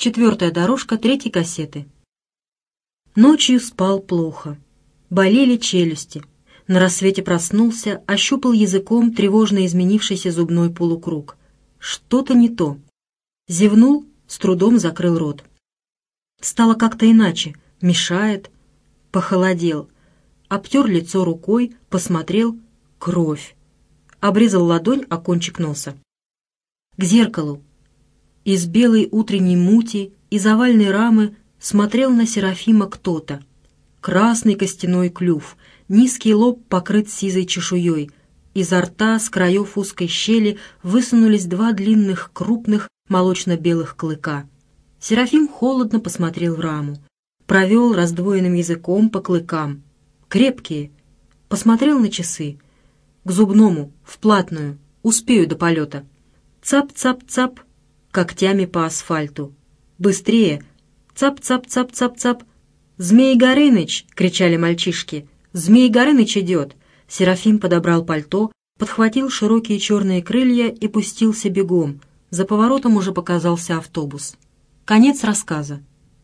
4-я дорожка 3-й кассеты. Ночью спал плохо. Болели челюсти. На рассвете проснулся, ощупал языком тревожно изменившийся зубной полукруг. Что-то не то. Зевнул, с трудом закрыл рот. Стало как-то иначе, мешает. Похолодел. Обтер лицо рукой, посмотрел — кровь. Обрезал ладонь о кончик носа. К зеркалу. Из белой утренней мути, из овальной рамы смотрел на Серафима кто-то. Красный костяной клюв, низкий лоб покрыт сизой чешуей. Изо рта с краев узкой щели высунулись 2 длинных, крупных, молочно-белых клыка. Серафим холодно посмотрел в раму. Провел раздвоенным языком по клыкам. Крепкие. Посмотрел на часы. К зубному, вплатную. Успею до полета. Цап-цап-цап. Когтями по асфальту. Быстрее. Цап-цап-цап-цап-цап. «Змей Горыныч!» — кричали мальчишки. «Змей Горыныч идет!» Серафим подобрал пальто, подхватил широкие черные крылья и пустился бегом. За поворотом уже показался автобус. Конец рассказа.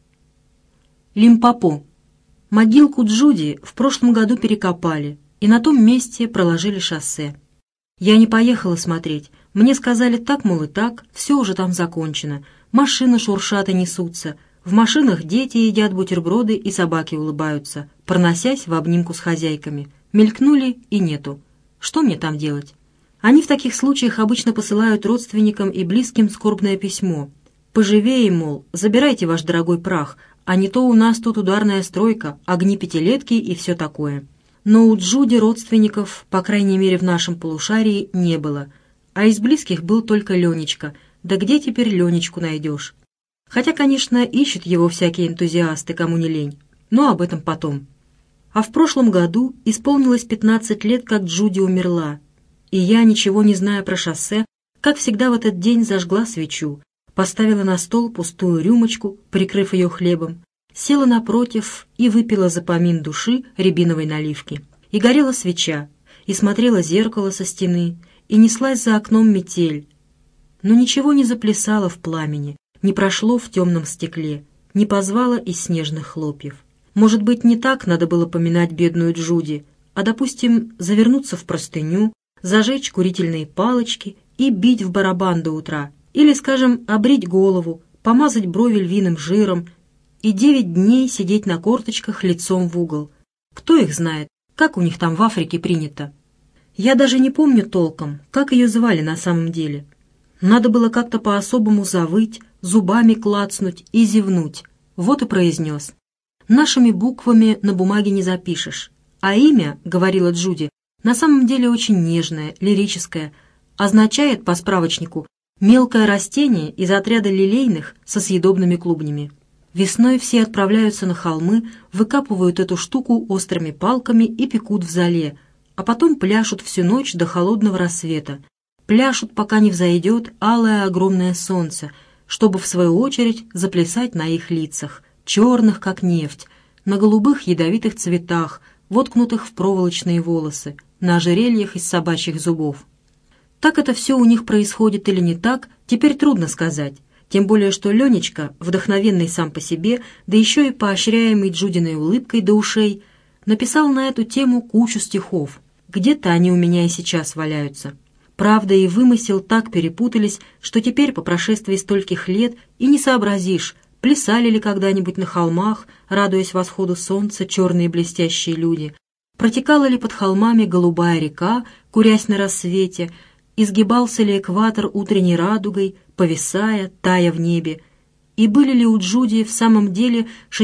Лимпопо. Могилку Джуди в прошлом году перекопали, и на том месте проложили шоссе. Я не поехала смотреть. Мне сказали так, мол, и так, все уже там закончено. Машины шуршат и несутся. В машинах дети едят бутерброды и собаки улыбаются, проносясь в обнимку с хозяйками. Мелькнули и нету. Что мне там делать? Они в таких случаях обычно посылают родственникам и близким скорбное письмо. Поживее, мол, забирайте ваш дорогой прах, а не то у нас тут ударная стройка, огни пятилетки и все такое. Но у Джуди родственников, по крайней мере в нашем полушарии, не было. А из близких был только Ленечка. Да где теперь Ленечку найдешь? Хотя, конечно, ищут его всякие энтузиасты, кому не лень. Но об этом потом. А в прошлом году исполнилось 15 лет, как Джуди умерла. И я, ничего не зная про шоссе, как всегда в этот день зажгла свечу, поставила на стол пустую рюмочку, прикрыв ее хлебом, села напротив и выпила за помин души рябиновой наливки. И горела свеча, и смотрела зеркало со стены, и неслась за окном метель. Но ничего не заплясало в пламени, не прошло в темном стекле, не позвало из снежных хлопьев. Может быть, не так надо было поминать бедную Джуди, а, допустим, завернуться в простыню, зажечь курительные палочки и бить в барабан до утра, или, скажем, обрить голову, помазать брови львиным жиром и 9 дней сидеть на корточках лицом в угол. Кто их знает, как у них там в Африке принято? Я даже не помню толком, как ее звали на самом деле. Надо было как-то по-особому завыть, зубами клацнуть и зевнуть. Вот и произнес. Нашими буквами на бумаге не запишешь. А имя, говорила Джуди, на самом деле очень нежное, лирическое, означает по справочнику мелкое растение из отряда лилейных со съедобными клубнями. Весной все отправляются на холмы, выкапывают эту штуку острыми палками и пекут в золе, а потом пляшут всю ночь до холодного рассвета. Пляшут, пока не взойдет алое огромное солнце, чтобы в свою очередь заплясать на их лицах, черных, как нефть, на голубых ядовитых цветах, воткнутых в проволочные волосы, на ожерельях из собачьих зубов. Так это все у них происходит или не так, теперь трудно сказать, тем более что Ленечка, вдохновенный сам по себе, да еще и поощряемый Джудиной улыбкой до ушей, написал на эту тему кучу стихов. Где-то они у меня и сейчас валяются. Правда и вымысел так перепутались, что теперь, по прошествии стольких лет, и не сообразишь, плясали ли когда-нибудь на холмах, радуясь восходу солнца, черные блестящие люди, протекала ли под холмами голубая река, курясь на рассвете, изгибался ли экватор утренней радугой, повисая, тая в небе, и были ли у Джуди в самом деле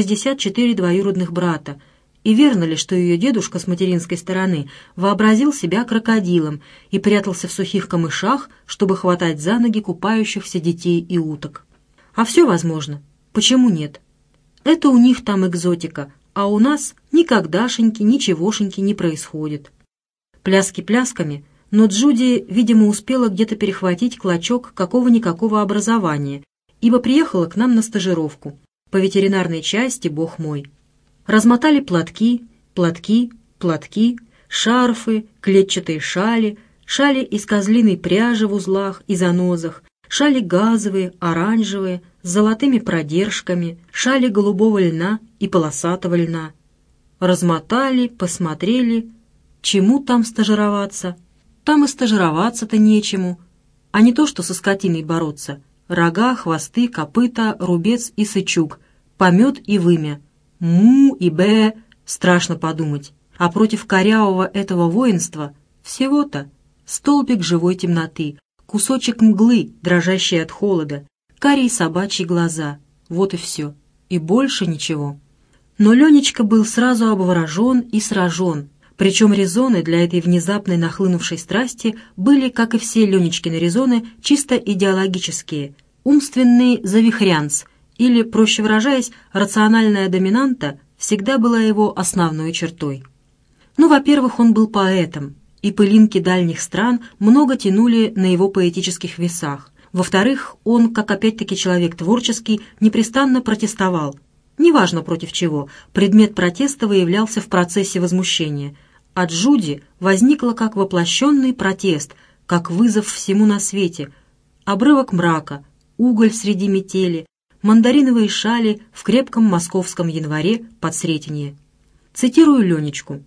64 двоюродных брата, и верно ли, что ее дедушка с материнской стороны вообразил себя крокодилом и прятался в сухих камышах, чтобы хватать за ноги купающихся детей и уток. А все возможно. Почему нет? Это у них там экзотика, а у нас никогдашеньки, ничегошеньки не происходит. Пляски плясками, но Джуди, видимо, успела где-то перехватить клочок какого-никакого образования, ибо приехала к нам на стажировку. По ветеринарной части, бог мой. Размотали платки, шарфы, клетчатые шали из козлиной пряжи в узлах и занозах, Шали газовые, оранжевые, с золотыми продержками, шали голубого льна и полосатого льна. Размотали, посмотрели. Чему там стажироваться? Там и стажироваться-то нечему. А не то, что со скотиной бороться. Рога, хвосты, копыта, рубец и сычуг, помет и вымя. Му и бе, страшно подумать. А против корявого этого воинства всего-то столбик живой темноты, кусочек мглы, дрожащий от холода, карие собачьи глаза. Вот и все. И больше ничего. Но Ленечка был сразу обворожен и сражен. Причем резоны для этой внезапной нахлынувшей страсти были, как и все Ленечкины резоны, чисто идеологические, умственный завихрянц, или, проще выражаясь, рациональная доминанта всегда была его основной чертой. Ну, во-первых, он был поэтом, и пылинки дальних стран много тянули на его поэтических весах. Во-вторых, он, как опять-таки человек творческий, непрестанно протестовал. Неважно против чего, предмет протеста выявлялся в процессе возмущения. А Джуди возникла как воплощенный протест, как вызов всему на свете. Обрывок мрака, уголь среди метели, мандариновые шали в крепком московском январе под Сретенье. Цитирую Ленечку.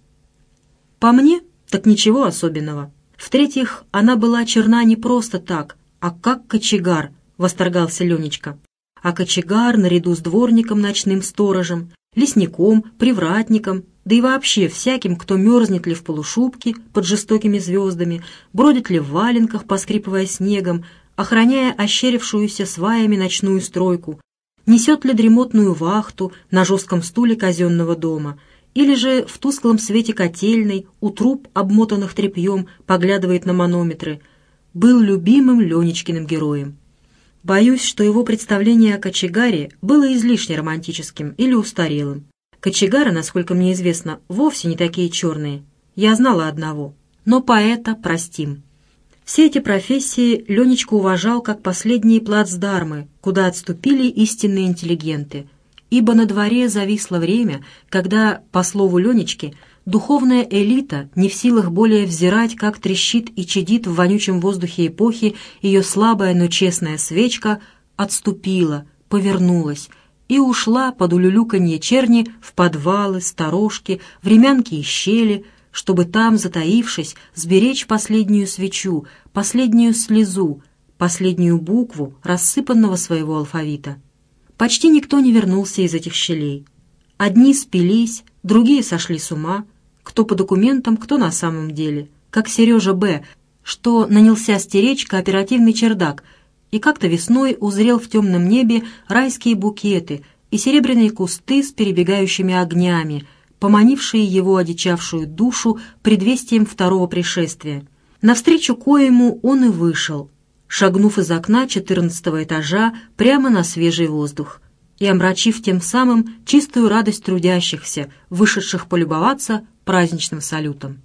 «По мне, так ничего особенного. В-третьих, она была черна не просто так, а как кочегар», — восторгался Ленечка. А кочегар, наряду с дворником, ночным сторожем, лесником, привратником, да и вообще всяким, кто мерзнет ли в полушубке под жестокими звездами, бродит ли в валенках, поскрипывая снегом, охраняя ощерившуюся сваями ночную стройку, несет ли дремотную вахту на жестком стуле казенного дома, или же в тусклом свете котельной у труб, обмотанных тряпьем, поглядывает на манометры, был любимым Ленечкиным героем. Боюсь, что его представление о кочегаре было излишне романтическим или устарелым. Кочегары, насколько мне известно, вовсе не такие черные. Я знала одного. Но поэта простим. Все эти профессии Ленечка уважал как последние плацдармы, куда отступили истинные интеллигенты. Ибо на дворе зависло время, когда, по слову Ленечки, духовная элита не в силах более взирать, как трещит и чадит в вонючем воздухе эпохи ее слабая, но честная свечка, отступила, повернулась и ушла под улюлюканье черни в подвалы, сторожки, времянки и щели, чтобы там, затаившись, сберечь последнюю свечу, последнюю слезу, последнюю букву рассыпанного своего алфавита. Почти никто не вернулся из этих щелей. Одни спились, другие сошли с ума, кто по документам, кто на самом деле, как Сережа Б., что нанялся стеречь кооперативный чердак и как-то весной узрел в темном небе райские букеты и серебряные кусты с перебегающими огнями, поманившие его одичавшую душу предвестием второго пришествия. Навстречу коему он и вышел, шагнув из окна 14-го этажа прямо на свежий воздух и омрачив тем самым чистую радость трудящихся, вышедших полюбоваться праздничным салютом.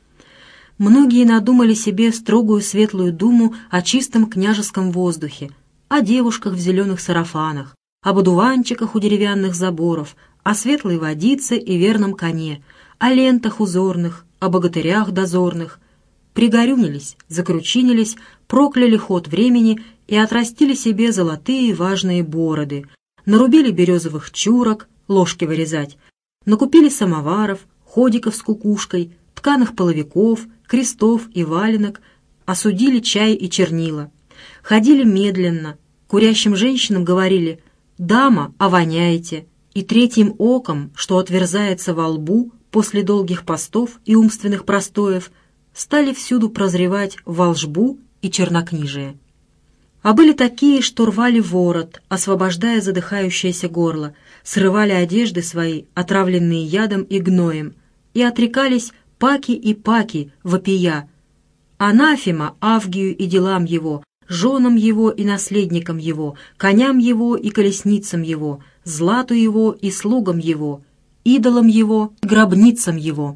Многие надумали себе строгую светлую думу о чистом княжеском воздухе, о девушках в зеленых сарафанах, об одуванчиках у деревянных заборов, о светлой водице и верном коне, о лентах узорных, о богатырях дозорных. Пригорюнились, закручинились, прокляли ход времени и отрастили себе золотые важные бороды, нарубили березовых чурок, ложки вырезать, накупили самоваров, ходиков с кукушкой, тканых половиков, крестов и валенок, осудили чай и чернила. Ходили медленно, курящим женщинам говорили «Дама, а воняете», и третьим оком, что отверзается во лбу после долгих постов и умственных простоев, стали всюду прозревать волжбу и чернокнижие. А были такие, что рвали ворот, освобождая задыхающееся горло, срывали одежды свои, отравленные ядом и гноем, и отрекались паки и паки, вопия. Анафема Авгию и делам его, женам его и наследникам его, коням его и колесницам его, злату его и слугам его, идолам его, гробницам его.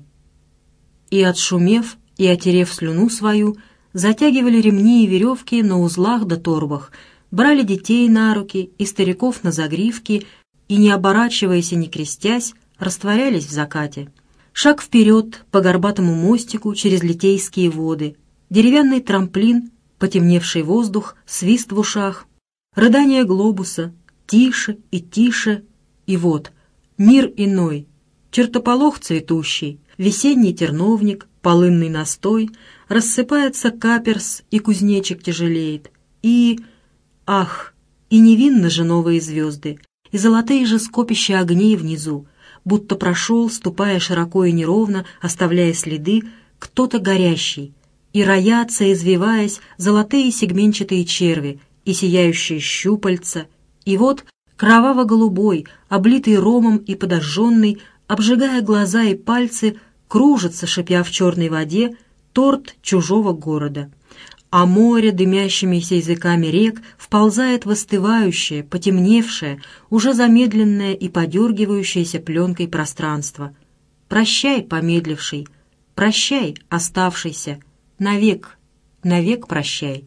И отшумев, и отерев слюну свою, затягивали ремни и веревки на узлах да торбах, брали детей на руки и стариков на загривки и, не оборачиваясь и не крестясь, растворялись в закате. Шаг вперед по горбатому мостику через Литейские воды, деревянный трамплин потемневший воздух, свист в ушах, рыдание глобуса, тише и тише, и вот мир иной, чертополох цветущий, весенний терновник, полынный настой, рассыпается каперс, и кузнечик тяжелеет, и... ах! И невинны же новые звезды, и золотые же скопища огней внизу, будто прошел, ступая широко и неровно, оставляя следы, кто-то горящий, и роятся, извиваясь, золотые сегменчатые черви и сияющие щупальца, и вот кроваво-голубой, облитый ромом и подожженный, обжигая глаза и пальцы, кружится, шипя в черной воде, торт чужого города. А море дымящимися языками рек вползает в остывающее, потемневшее, уже замедленное и подергивающееся пленкой пространство. Прощай, помедливший, прощай, оставшийся, навек, навек прощай.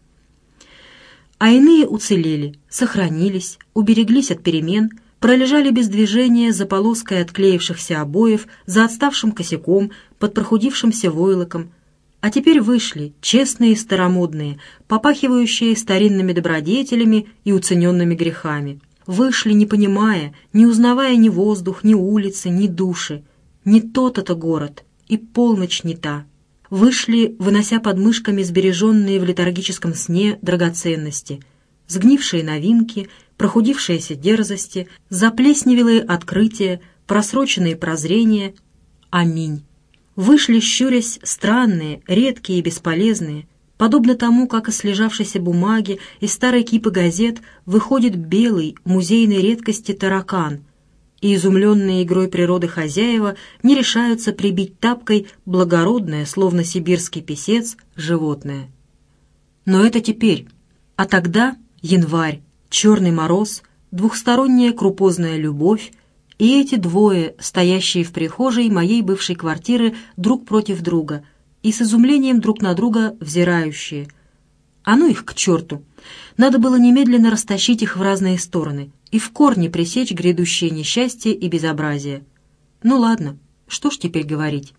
А иные уцелели, сохранились, убереглись от перемен, пролежали без движения за полоской отклеившихся обоев, за отставшим косяком, под прохудившимся войлоком, а теперь вышли, честные и старомодные, попахивающие старинными добродетелями и уцененными грехами. Вышли, не понимая, не узнавая ни воздух, ни улицы, ни души. Не тот это город, и полночь не та. Вышли, вынося под мышками сбереженные в летаргическом сне драгоценности, сгнившие новинки, прохудившиеся дерзости, заплесневелые открытия, просроченные прозрения. Аминь. Вышли, щурясь, странные, редкие и бесполезные, подобно тому, как из слежавшейся бумаги, из старой кипы газет выходит белый, музейной редкости таракан, и изумленные игрой природы хозяева не решаются прибить тапкой благородное, словно сибирский писец, животное. Но это теперь. А тогда январь, черный мороз, двухсторонняя крупозная любовь, и эти двое, стоящие в прихожей моей бывшей квартиры друг против друга и с изумлением друг на друга взирающие. А ну их к черту! Надо было немедленно растащить их в разные стороны и в корне пресечь грядущее несчастье и безобразие. Ну ладно, что ж теперь говорить?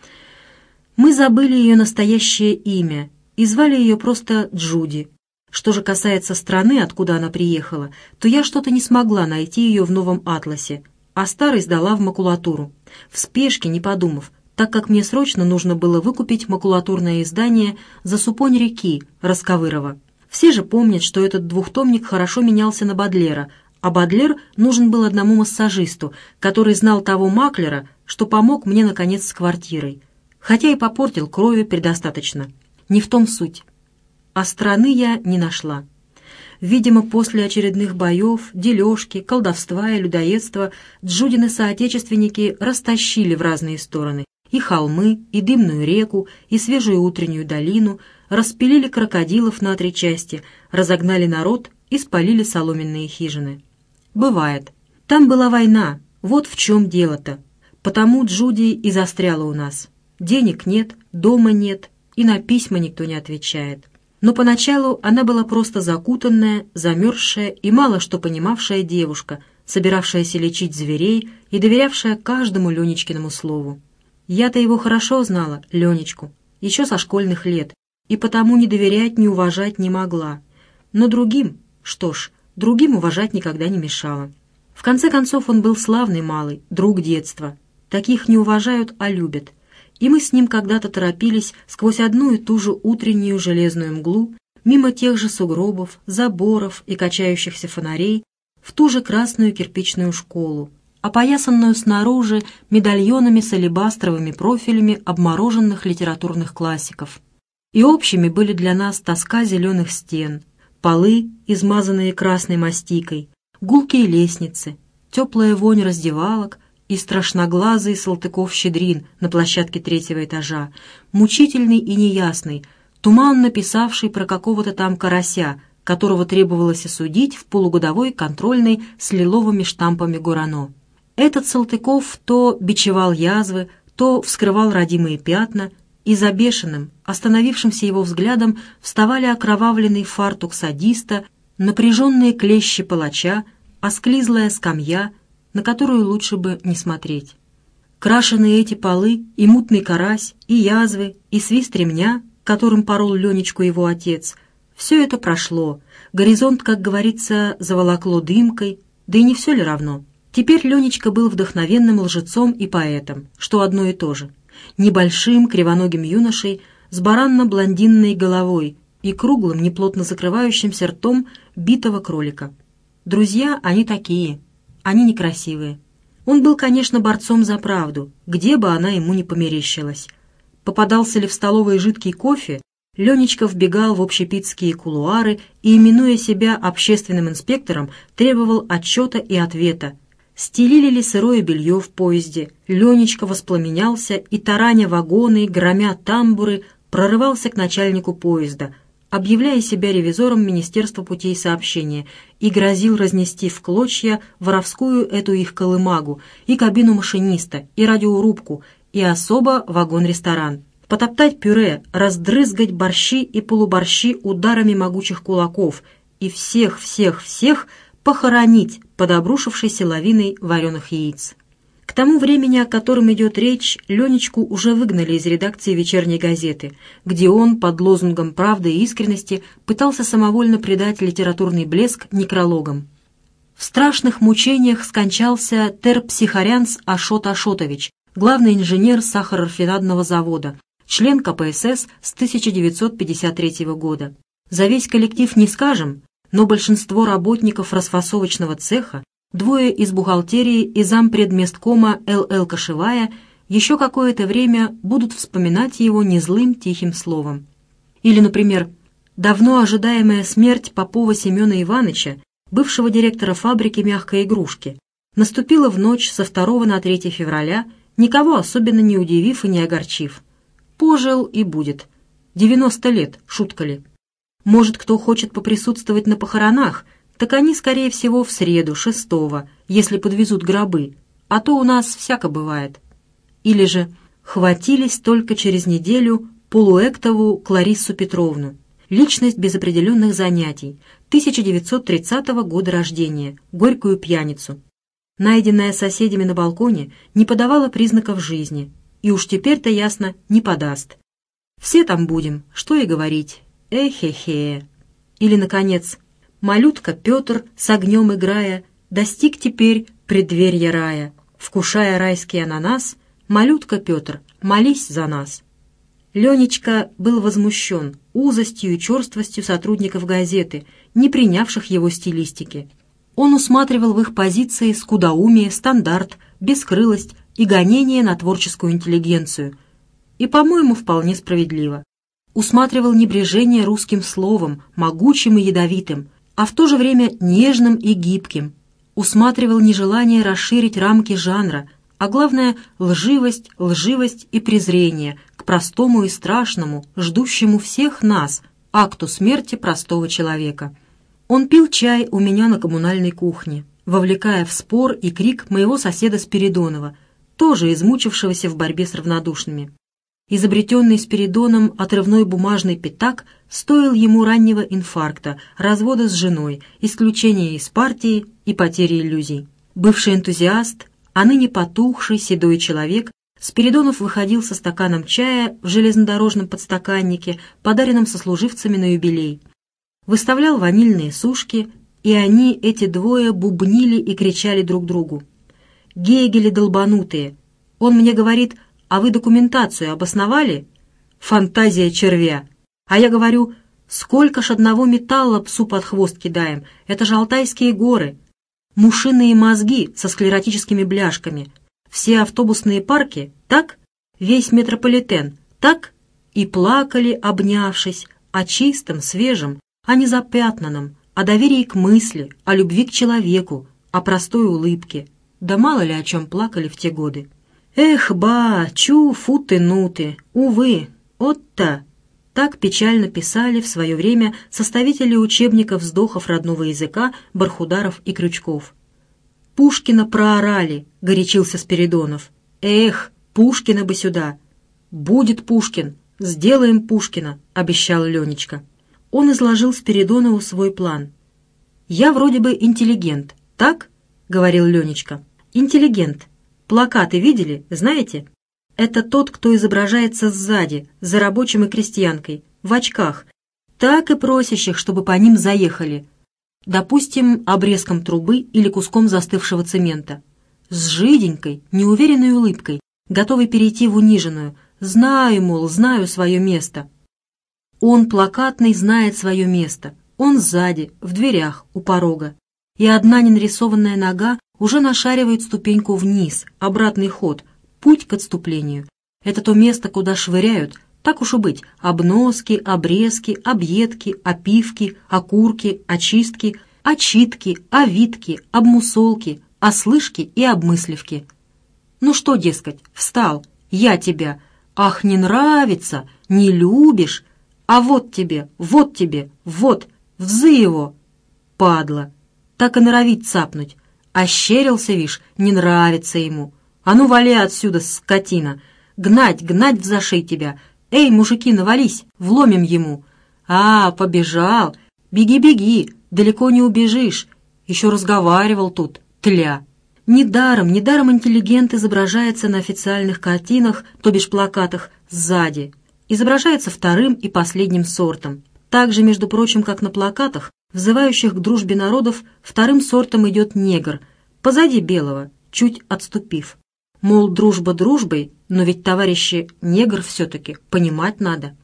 Мы забыли ее настоящее имя и звали ее просто Джуди. Что же касается страны, откуда она приехала, то я что-то не смогла найти ее в новом атласе, а старый сдала в макулатуру, в спешке, не подумав, так как мне срочно нужно было выкупить макулатурное издание «Засупонь реки» Расковырова. Все же помнят, что этот двухтомник хорошо менялся на Бодлера, а Бодлер нужен был одному массажисту, который знал того маклера, что помог мне, наконец, с квартирой, хотя и попортил крови предостаточно. Не в том суть. А страны я не нашла. Видимо, после очередных боев, дележки, колдовства и людоедства Джудины соотечественники растащили в разные стороны и холмы, и дымную реку, и свежую утреннюю долину, распилили крокодилов на 3 части, разогнали народ и спалили соломенные хижины. Бывает. Там была война, вот в чем дело-то. Потому Джуди и застряла у нас. Денег нет, дома нет, и на письма никто не отвечает. Но поначалу она была просто закутанная, замерзшая и мало что понимавшая девушка, собиравшаяся лечить зверей и доверявшая каждому Ленечкиному слову. Я-то его хорошо знала, Ленечку, еще со школьных лет, и потому не доверять, не уважать не могла. Но другим, что ж, другим уважать никогда не мешало. В конце концов, он был славный малый, друг детства. Таких не уважают, а любят. И мы с ним когда-то торопились сквозь одну и ту же утреннюю железную мглу, мимо тех же сугробов, заборов и качающихся фонарей, в ту же красную кирпичную школу, опоясанную снаружи медальонами с алебастровыми профилями обмороженных литературных классиков. И общими были для нас тоска зеленых стен, полы, измазанные красной мастикой, гулкие лестницы, теплая вонь раздевалок и страшноглазый Салтыков-Щедрин на площадке 3-го этажа, мучительный и неясный, туманно писавший про какого-то там карася, которого требовалось осудить в полугодовой контрольной с лиловыми штампами Гурано. Этот Салтыков то бичевал язвы, то вскрывал родимые пятна, и за бешеным, остановившимся его взглядом вставали окровавленный фартук садиста, напряженные клещи палача, осклизлая скамья, на которую лучше бы не смотреть. Крашеные эти полы, и мутный карась, и язвы, и свист ремня которым порол Ленечку его отец, все это прошло. Горизонт, как говорится, заволокло дымкой, да и не все ли равно? Теперь Ленечка был вдохновенным лжецом и поэтом, что одно и то же. Небольшим кривоногим юношей с баранно-блондинной головой и круглым, неплотно закрывающимся ртом битого кролика. Друзья, они такие, они некрасивые. Он был, конечно, борцом за правду, где бы она ему ни померещилась. Попадался ли в столовой жидкий кофе, Ленечка вбегал в общепитские кулуары и, именуя себя общественным инспектором, требовал отчета и ответа. Стелили ли сырое белье в поезде, Ленечка воспламенялся и, тараня вагоны, громя тамбуры, прорывался к начальнику поезда, объявляя себя ревизором Министерства путей сообщения, и грозил разнести в клочья воровскую эту их колымагу, и кабину машиниста, и радиорубку, и особо вагон-ресторан. Потоптать пюре, раздрызгать борщи и полуборщи ударами могучих кулаков и всех похоронить под обрушившейся лавиной вареных яиц. К тому времени, о котором идет речь, Ленечку уже выгнали из редакции «Вечерней газеты», где он под лозунгом правды и искренности пытался самовольно придать литературный блеск некрологам. В страшных мучениях скончался терпсихорянц Ашот Ашотович, главный инженер сахарорафинадного завода, член КПСС с 1953 года. За весь коллектив не скажем, но большинство работников расфасовочного цеха, двое из бухгалтерии и зампредместкома Л.Л. Кошевая еще какое-то время будут вспоминать его незлым тихим словом. Или, например, давно ожидаемая смерть Попова Семена Ивановича, бывшего директора фабрики мягкой игрушки, наступила в ночь со 2 на 3 февраля, никого особенно не удивив и не огорчив. Пожил и будет. 90 лет, шутка ли. Может, кто хочет поприсутствовать на похоронах, так они, скорее всего, в среду, 6-го, если подвезут гробы, а то у нас всяко бывает. Или же хватились только через неделю Полуэктову Клариссу Петровну, личность без определенных занятий, 1930 года рождения, горькую пьяницу. Найденная соседями на балконе, не подавала признаков жизни, и уж теперь-то ясно, не подаст. Все там будем, что и говорить, эхе-хе. Или, наконец, малютка Петр, с огнем играя, достиг теперь преддверья рая. Вкушая райский ананас, малютка Петр, молись за нас. Ленечка был возмущен узостью и черствостью сотрудников газеты, не принявших его стилистики. Он усматривал в их позиции скудоумие, стандарт, бескрылость и гонение на творческую интеллигенцию. И, по-моему, вполне справедливо. Усматривал небрежение русским словом, могучим и ядовитым, а в то же время нежным и гибким. Усматривал нежелание расширить рамки жанра, а главное — лживость и презрение к простому и страшному, ждущему всех нас, акту смерти простого человека. Он пил чай у меня на коммунальной кухне, вовлекая в спор и крик моего соседа Спиридонова, тоже измучившегося в борьбе с равнодушными. Изобретенный Спиридоном отрывной бумажный пятак стоил ему раннего инфаркта, развода с женой, исключения из партии и потери иллюзий. Бывший энтузиаст, а ныне потухший седой человек, Спиридонов выходил со стаканом чая в железнодорожном подстаканнике, подаренном сослуживцами на юбилей. Выставлял ванильные сушки, и они, эти двое, бубнили и кричали друг другу. «Гегели долбанутые! Он мне говорит, а вы документацию обосновали? Фантазия червя! А я говорю, сколько ж одного металла псу под хвост кидаем, это же Алтайские горы! Мушиные мозги со склеротическими бляшками, все автобусные парки, так? Весь метрополитен, так?» И плакали, обнявшись, о чистом, свежем, о незапятнанном, о доверии к мысли, о любви к человеку, о простой улыбке. Да мало ли о чем плакали в те годы. Эх, ба, чу, футы-нуты, увы, от-то. Так печально писали в свое время составители учебников вздохов родного языка Бархударов и Крючков. «Пушкина проорали», — горячился Спиридонов. «Эх, Пушкина бы сюда!» «Будет Пушкин, сделаем Пушкина», — обещал Ленечка. Он изложил Спиридонову свой план. «Я вроде бы интеллигент, так?» — говорил Ленечка. «Интеллигент. Плакаты видели, знаете? Это тот, кто изображается сзади, за рабочим и крестьянкой, в очках, так и просящих, чтобы по ним заехали. Допустим, обрезком трубы или куском застывшего цемента. С жиденькой, неуверенной улыбкой, готовый перейти в униженную. Знаю, мол, знаю свое место. Он, плакатный, знает свое место. Он сзади, в дверях, у порога. И одна ненарисованная нога уже нашаривает ступеньку вниз, обратный ход, путь к отступлению. Это то место, куда швыряют, так уж и быть, обноски, обрезки, объедки, опивки, окурки, очистки, очитки, овитки, обмусолки, ослышки и обмысливки. Ну что, дескать, встал, я тебя, ах, не нравится, не любишь, а вот тебе, вот, взы его, падла, так и норовит цапнуть, ощерился, вишь, не нравится ему. А ну, вали отсюда, скотина! Гнать, гнать взошей тебя! Эй, мужики, навались, вломим ему! А, побежал! Беги, беги, далеко не убежишь! Еще разговаривал тут, тля! Недаром интеллигент изображается на официальных картинах, то бишь плакатах, сзади. Изображается вторым и последним сортом. Так же, между прочим, как на плакатах, взывающих к дружбе народов, вторым сортом идет негр, позади белого, чуть отступив. Мол, дружба дружбой, но ведь, товарищи, негр все-таки, понимать надо.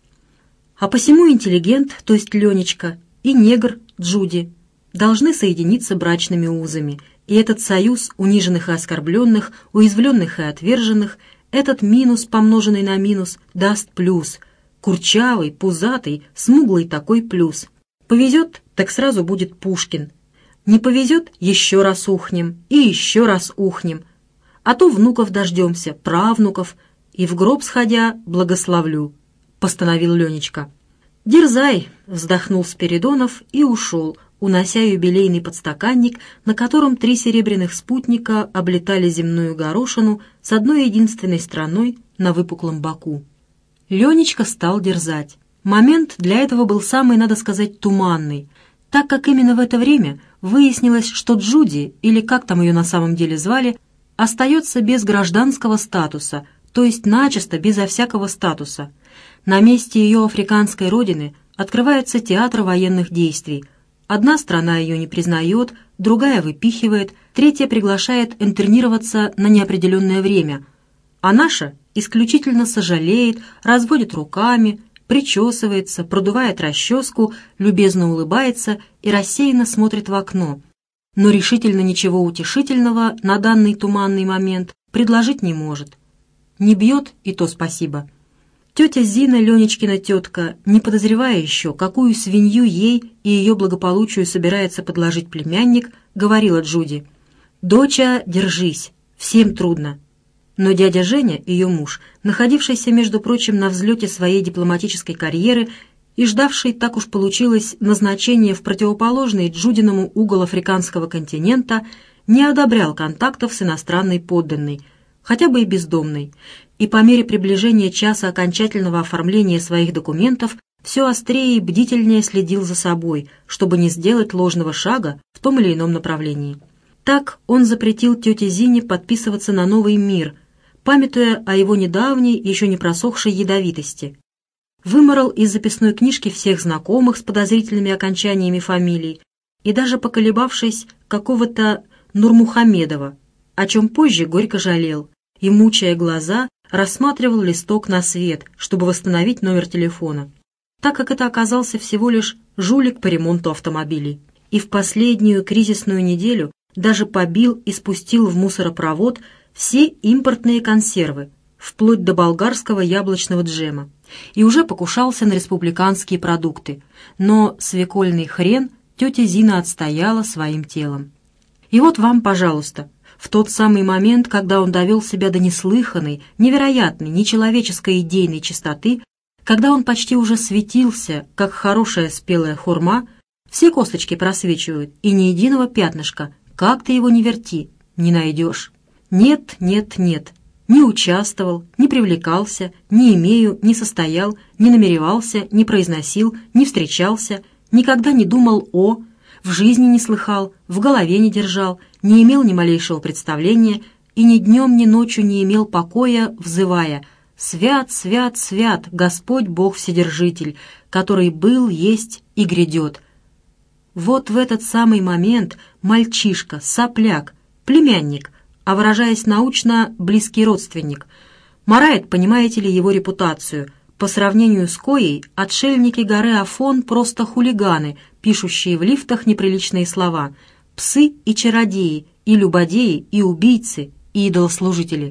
А посему интеллигент, то есть Ленечка, и негр, Джуди, должны соединиться брачными узами, и этот союз униженных и оскорбленных, уязвленных и отверженных, этот минус, помноженный на минус, даст плюс. Курчавый, пузатый, смуглый такой плюс. Повезет, так сразу будет Пушкин. Не повезет, еще раз ухнем, и еще раз ухнем. А то внуков дождемся, правнуков, и в гроб сходя благословлю», — постановил Ленечка. «Дерзай», — вздохнул Спиридонов и ушел, унося юбилейный подстаканник, на котором 3 серебряных спутника облетали земную горошину с одной единственной стороной на выпуклом боку. Ленечка стал дерзать. Момент для этого был самый, надо сказать, туманный, так как именно в это время выяснилось, что Джуди, или как там ее на самом деле звали, остается без гражданского статуса, то есть начисто безо всякого статуса. На месте ее африканской родины открывается театр военных действий. Одна страна ее не признает, другая выпихивает, третья приглашает интернироваться на неопределенное время, а наша исключительно сожалеет, разводит руками, причесывается, продувает расческу, любезно улыбается и рассеянно смотрит в окно, но решительно ничего утешительного на данный туманный момент предложить не может. Не бьет, и то спасибо. Тетя Зина, Ленечкина тетка, не подозревая еще, какую свинью ей и ее благополучию собирается подложить племянник, говорила Джуди: «Доча, держись, всем трудно». Но дядя Женя, ее муж, находившийся, между прочим, на взлете своей дипломатической карьеры и ждавший, так уж получилось, назначения в противоположный Джудиному угол африканского континента, не одобрял контактов с иностранной подданной, хотя бы и бездомной, и по мере приближения часа окончательного оформления своих документов все острее и бдительнее следил за собой, чтобы не сделать ложного шага в том или ином направлении. Так он запретил тете Зине подписываться на новый мир, памятуя о его недавней, еще не просохшей ядовитости. Выморал из записной книжки всех знакомых с подозрительными окончаниями фамилий и даже поколебавшись какого-то Нурмухамедова, о чем позже горько жалел, и, мучая глаза, рассматривал листок на свет, чтобы восстановить номер телефона, так как это оказался всего лишь жулик по ремонту автомобилей. И в последнюю кризисную неделю даже побил и спустил в мусоропровод все импортные консервы, вплоть до болгарского яблочного джема, и уже покушался на республиканские продукты, но свекольный хрен тетя Зина отстояла своим телом. И вот вам, пожалуйста, в тот самый момент, когда он довел себя до неслыханной, невероятной, нечеловеческой идейной чистоты, когда он почти уже светился, как хорошая спелая хурма, все косточки просвечивают, и ни единого пятнышка, как ты его ни верти, не найдешь. Нет, нет, нет, не участвовал, не привлекался, не имею, не состоял, не намеревался, не произносил, не встречался, никогда не думал в жизни не слыхал, в голове не держал, не имел ни малейшего представления и ни днем, ни ночью не имел покоя, взывая: «Свят, свят, свят, Господь Бог Вседержитель, который был, есть и грядет». Вот в этот самый момент мальчишка, сопляк, племянник, а выражаясь научно, близкий родственник, марает, понимаете ли, его репутацию, по сравнению с коей отшельники горы Афон просто хулиганы, пишущие в лифтах неприличные слова, псы и чародеи, и любодеи, и убийцы, и идолослужители.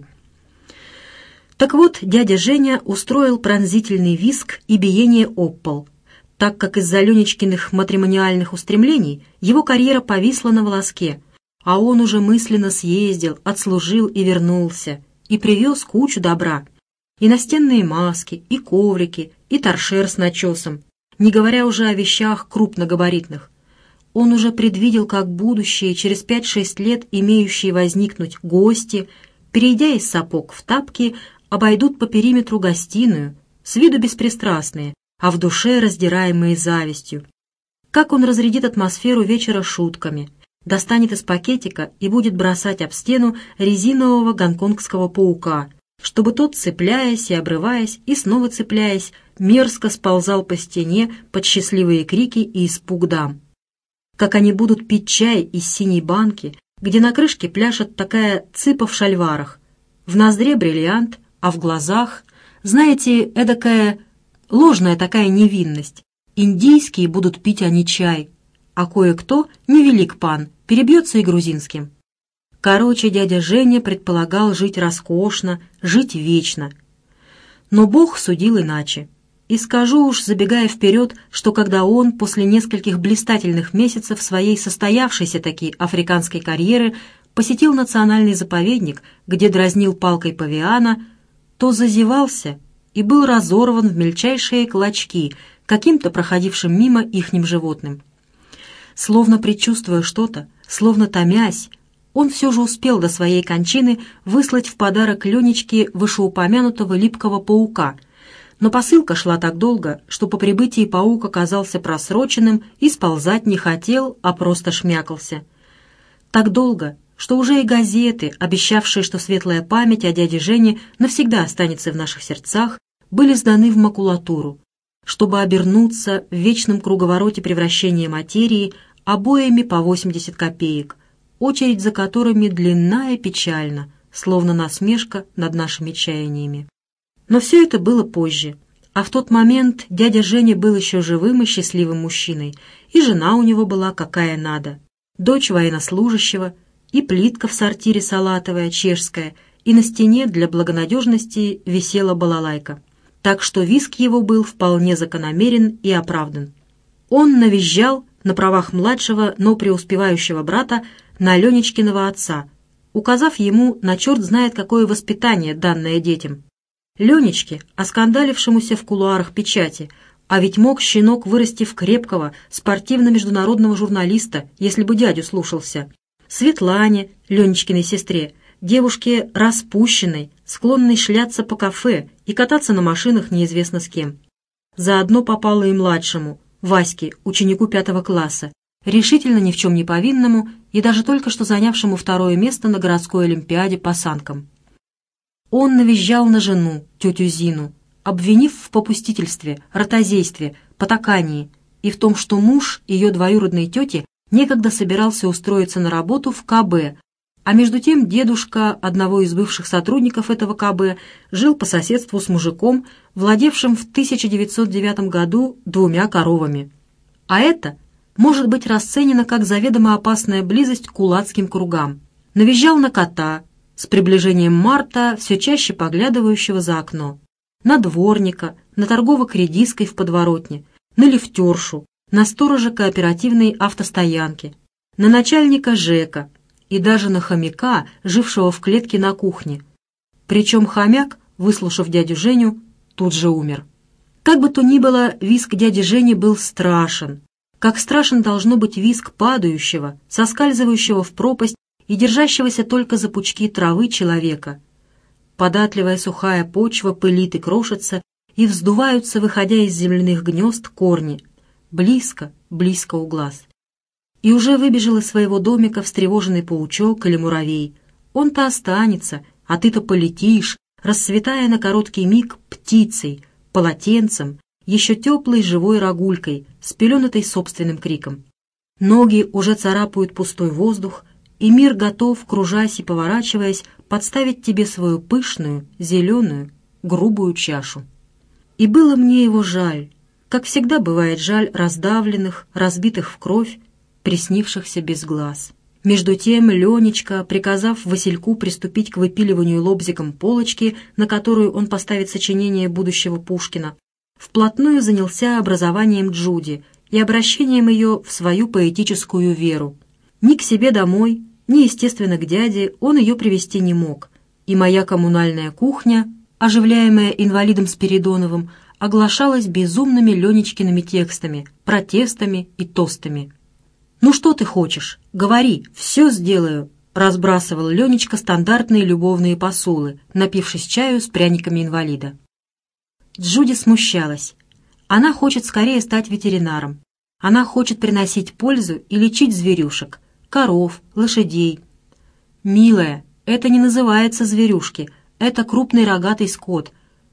Так вот, дядя Женя устроил пронзительный визг и биение об пол, так как из-за Ленечкиных матримониальных устремлений его карьера повисла на волоске, а он уже мысленно съездил, отслужил и вернулся, и привез кучу добра. И настенные маски, и коврики, и торшер с начесом, не говоря уже о вещах крупногабаритных. Он уже предвидел, как будущие, через 5-6 лет имеющие возникнуть гости, перейдя из сапог в тапки, обойдут по периметру гостиную, с виду беспристрастные, а в душе раздираемые завистью. Как он разрядит атмосферу вечера шутками, достанет из пакетика и будет бросать об стену резинового гонконгского паука, чтобы тот, цепляясь и обрываясь, и снова цепляясь, мерзко сползал по стене под счастливые крики и испуг дам. Как они будут пить чай из синей банки, где на крышке пляшет такая цыпа в шальварах, в ноздре бриллиант, а в глазах, знаете, эдакая ложная такая невинность. Индийские будут пить они чай, а кое-кто, невелик пан, перебьется и грузинским. Короче, дядя Женя предполагал жить роскошно, жить вечно. Но Бог судил иначе. И скажу уж, забегая вперед, что когда он после нескольких блистательных месяцев своей состоявшейся таки африканской карьеры посетил национальный заповедник, где дразнил палкой павиана, то зазевался и был разорван в мельчайшие клочки каким-то проходившим мимо ихним животным. Словно предчувствуя что-то, словно томясь, он все же успел до своей кончины выслать в подарок Ленечке вышеупомянутого липкого паука, но посылка шла так долго, что по прибытии паук оказался просроченным и сползать не хотел, а просто шмякался. Так долго, что уже и газеты, обещавшие, что светлая память о дяде Жене навсегда останется в наших сердцах, были сданы в макулатуру, чтобы обернуться в вечном круговороте превращения материи обоями по 80 копеек, очередь за которыми длинна и печальна, словно насмешка над нашими чаяниями. Но все это было позже, а в тот момент дядя Женя был еще живым и счастливым мужчиной, и жена у него была какая надо, дочь военнослужащего, и плитка в сортире салатовая, чешская, и на стене для благонадежности висела балалайка. Так что визг его был вполне закономерен и оправдан. Он навизжал на правах младшего, но преуспевающего брата на Ленечкиного отца, указав ему на черт знает какое воспитание, данное детям. Ленечке, оскандалившемуся в кулуарах печати, а ведь мог щенок вырасти в крепкого, спортивно-международного журналиста, если бы дядю слушался. Светлане, Ленечкиной сестре, девушке распущенной, склонной шляться по кафе и кататься на машинах неизвестно с кем. Заодно попало и младшему, Ваське, ученику 5 класса, решительно ни в чем не повинному и даже только что занявшему 2-е место на городской олимпиаде по санкам. Он навизжал на жену, тетю Зину, обвинив в попустительстве, ротозействе, потакании и в том, что муж ее двоюродной тети некогда собирался устроиться на работу в КБ, а между тем дедушка одного из бывших сотрудников этого КБ жил по соседству с мужиком, владевшим в 1909 году 2 коровами. А это может быть расценено как заведомо опасная близость к кулацким кругам. Навизжал на кота, с приближением марта все чаще поглядывающего за окно, на дворника, на торговок редиской в подворотне, на лифтершу, на сторожа кооперативной автостоянки, на начальника ЖЭКа и даже на хомяка, жившего в клетке на кухне. Причем хомяк, выслушав дядю Женю, тут же умер. Как бы то ни было, визг дяди Жени был страшен. Как страшен должно быть визг падающего, соскальзывающего в пропасть и держащегося только за пучки травы человека. Податливая сухая почва пылит и крошится, и вздуваются, выходя из земляных гнезд, корни. Близко, близко у глаз. И уже выбежал из своего домика встревоженный паучок или муравей, Он-то останется, а ты-то полетишь, расцветая на короткий миг птицей, полотенцем, еще теплой живой рогулькой, спеленатой собственным криком. Ноги уже царапают пустой воздух, и мир готов, кружась и поворачиваясь, подставить тебе свою пышную, зеленую, грубую чашу. И было мне его жаль, как всегда бывает жаль раздавленных, разбитых в кровь, приснившихся без глаз. Между тем Ленечка, приказав Васильку приступить к выпиливанию лобзиком полочки, на которую он поставит сочинение будущего Пушкина, вплотную занялся образованием Джуди и обращением ее в свою поэтическую веру. Ни к себе домой, ни, естественно, к дяде он ее привести не мог, и моя коммунальная кухня, оживляемая инвалидом Спиридоновым, оглашалась безумными Ленечкиными текстами, протестами и тостами. «Ну что ты хочешь? Говори, все сделаю», — разбрасывал Ленечка стандартные любовные посулы, напившись чаю с пряниками инвалида. Джуди смущалась. Она хочет скорее стать ветеринаром. Она хочет приносить пользу и лечить зверюшек, коров, лошадей. «Милая, это не называется зверюшки, это крупный рогатый скот.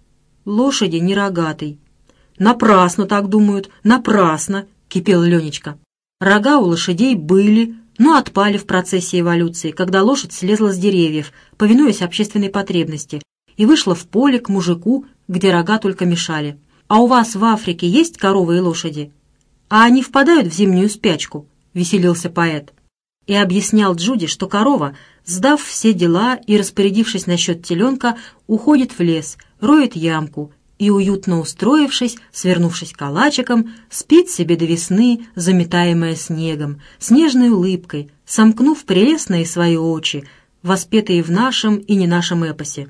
Лошади не рогатый». «Напрасно так думают, напрасно», — кипел Ленечка. «Рога у лошадей были, но отпали в процессе эволюции, когда лошадь слезла с деревьев, повинуясь общественной потребности, и вышла в поле к мужику, где рога только мешали. А у вас в Африке есть коровы и лошади? А они впадают в зимнюю спячку?» — веселился поэт. И объяснял Джуди, что корова, сдав все дела и распорядившись насчет теленка, уходит в лес, роет ямку и, уютно устроившись, свернувшись калачиком, спит себе до весны, заметаемая снегом, с нежной улыбкой, сомкнув прелестные свои очи, воспетые в нашем и не нашем эпосе.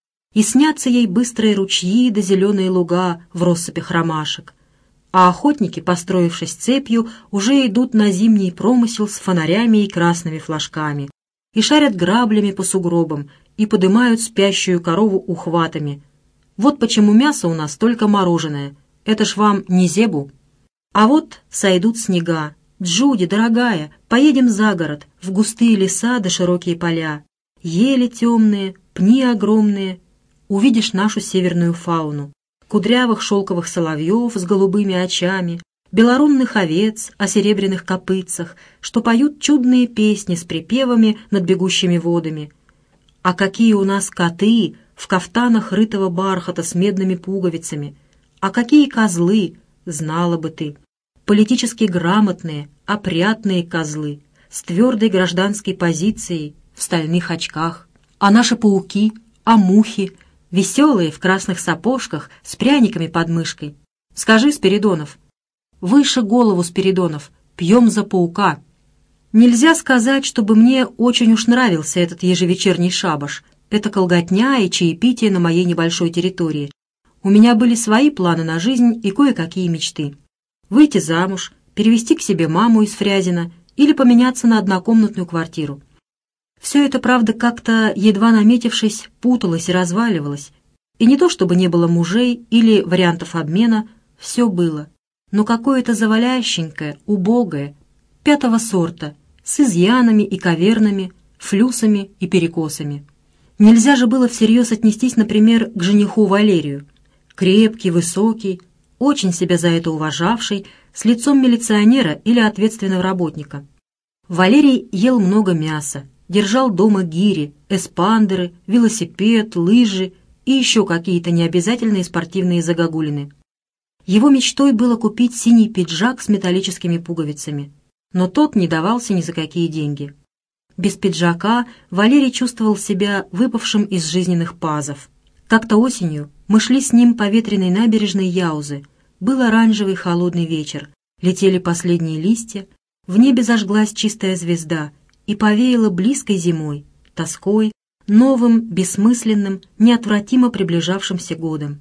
И снятся ей быстрые ручьи да зеленые луга в россыпях ромашек. А охотники, построившись цепью, уже идут на зимний промысел с фонарями и красными флажками, и шарят граблями по сугробам, и подымают спящую корову ухватами. Вот почему мясо у нас только мороженое. Это ж вам не зебу. А вот сойдут снега. Джуди, дорогая, поедем за город, в густые леса да широкие поля. Ели темные, пни огромные. Увидишь нашу северную фауну. Кудрявых шелковых соловьев с голубыми очами, белорунных овец о серебряных копытцах, что поют чудные песни с припевами над бегущими водами. А какие у нас коты в кафтанах рытого бархата с медными пуговицами! А какие козлы, знала бы ты! Политически грамотные, опрятные козлы, с твердой гражданской позицией, в стальных очках. А наши пауки, а мухи, веселые в красных сапожках с пряниками под мышкой. Скажи, Спиридонов. Выше голову, Спиридонов, пьем за паука. Нельзя сказать, чтобы мне очень уж нравился этот ежевечерний шабаш, эта колготня и чаепитие на моей небольшой территории. У меня были свои планы на жизнь и кое-какие мечты. Выйти замуж, перевести к себе маму из Фрязино или поменяться на однокомнатную квартиру. Все это, правда, как-то, едва наметившись, путалось и разваливалось. И не то чтобы не было мужей или вариантов обмена, все было. Но какое-то завалященькое, убогое, пятого сорта, с изъянами и кавернами, флюсами и перекосами. Нельзя же было всерьез отнестись, например, к жениху Валерию. Крепкий, высокий, очень себя за это уважавший, с лицом милиционера или ответственного работника. Валерий ел много мяса, держал дома гири, эспандеры, велосипед, лыжи и еще какие-то необязательные спортивные загогулины. Его мечтой было купить синий пиджак с металлическими пуговицами, но тот не давался ни за какие деньги. Без пиджака Валерий чувствовал себя выпавшим из жизненных пазов. Как-то осенью мы шли с ним по ветреной набережной Яузы. Был оранжевый холодный вечер, летели последние листья, в небе зажглась чистая звезда и повеяло близкой зимой, тоской, новым, бессмысленным, неотвратимо приближавшимся годом.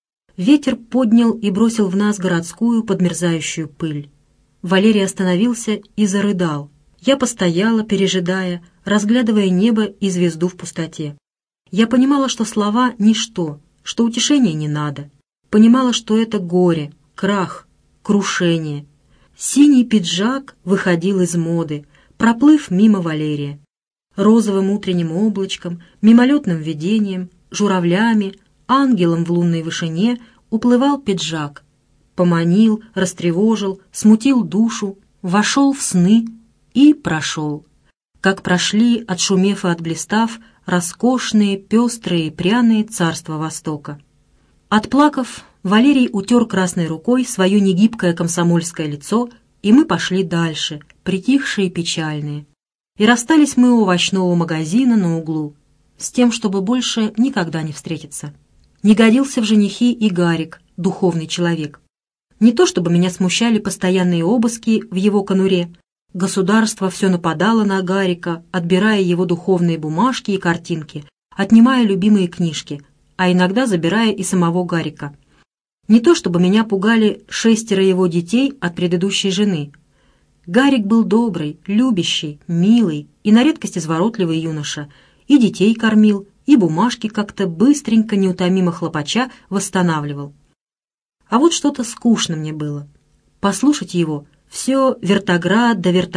Ветер поднял и бросил в нас городскую подмерзающую пыль. Валерий остановился и зарыдал. Я постояла, пережидая, разглядывая небо и звезду в пустоте. Я понимала, что слова — ничто, что утешения не надо. Понимала, что это горе, крах, крушение. Синий пиджак выходил из моды, проплыв мимо Валерия. розовым утренним облачком, мимолетным видением, журавлями, ангелом в лунной вышине уплывал пиджак. Поманил, растревожил, смутил душу, вошел в сны и прошел. Как прошли, отшумев и отблистав, роскошные, пестрые, пряные царства Востока. Отплакав, Валерий утер красной рукой свое негибкое комсомольское лицо, и мы пошли дальше, притихшие и печальные. И расстались мы у овощного магазина на углу, с тем, чтобы больше никогда не встретиться. Не годился в женихи и Гарик, духовный человек. Не то чтобы меня смущали постоянные обыски в его конуре. Государство все нападало на Гарика, отбирая его духовные бумажки и картинки, отнимая любимые книжки, а иногда забирая и самого Гарика. Не то чтобы меня пугали 6 его детей от предыдущей жены. Гарик был добрый, любящий, милый и на редкость изворотливый юноша, и детей кормил, и бумажки как-то быстренько, неутомимо хлопача восстанавливал. А вот что-то скучно мне было. Послушать его — все вертоград,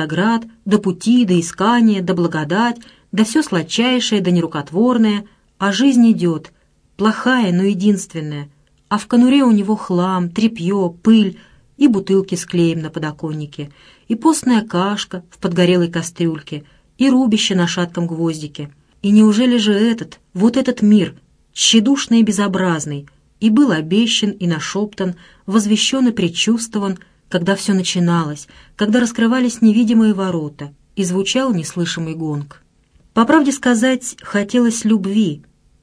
да пути, да искания, да благодать, да все сладчайшее, да нерукотворное, а жизнь идет, плохая, но единственная, а в конуре у него хлам, тряпье, пыль и бутылки с клеем на подоконнике, и постная кашка в подгорелой кастрюльке, и рубище на шатком гвоздике. И неужели же вот этот мир, тщедушный и безобразный, и был обещан и нашептан, возвещен и предчувствован, когда все начиналось, когда раскрывались невидимые ворота и звучал неслышимый гонг. По правде сказать, хотелось любви.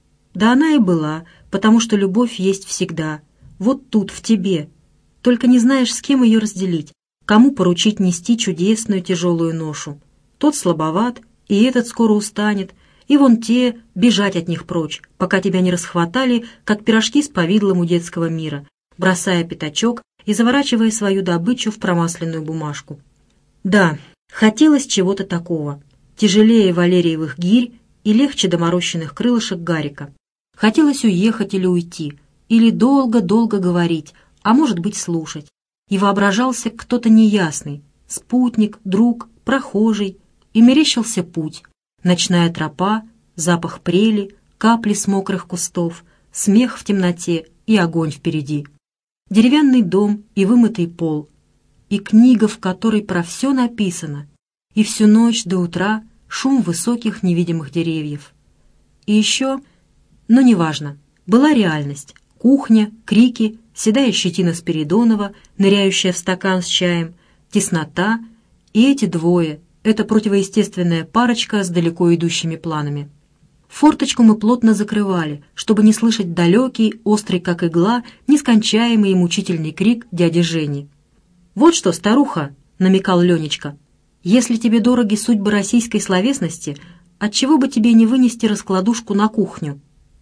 Да она и была, потому что любовь есть всегда, вот тут, в тебе. Только не знаешь, с кем ее разделить, кому поручить нести чудесную тяжелую ношу. Тот слабоват, и этот скоро устанет, и вон те бежать от них прочь, пока тебя не расхватали, как пирожки с повидлом у детского мира, бросая пятачок и заворачивая свою добычу в промасленную бумажку. Да, хотелось чего-то такого, тяжелее валериевых гирь и легче доморощенных крылышек Гарика. Хотелось уехать или уйти, или долго-долго говорить, а может быть слушать. И воображался кто-то неясный, спутник, друг, прохожий, и мерещился путь, ночная тропа, запах прели, капли с мокрых кустов, смех в темноте и огонь впереди. Деревянный дом и вымытый пол, и книга, в которой про все написано, и всю ночь до утра шум высоких невидимых деревьев. И еще, но неважно, была реальность, кухня, крики, седая щетина Спиридонова, ныряющая в стакан с чаем, теснота и эти двое, эта противоестественная парочка с далеко идущими планами. Форточку мы плотно закрывали, чтобы не слышать далекий, острый как игла, нескончаемый и мучительный крик дяди Жени. «Вот что, старуха!» — намекал Ленечка. «Если тебе дороги судьбы российской словесности, отчего бы тебе не вынести раскладушку на кухню?»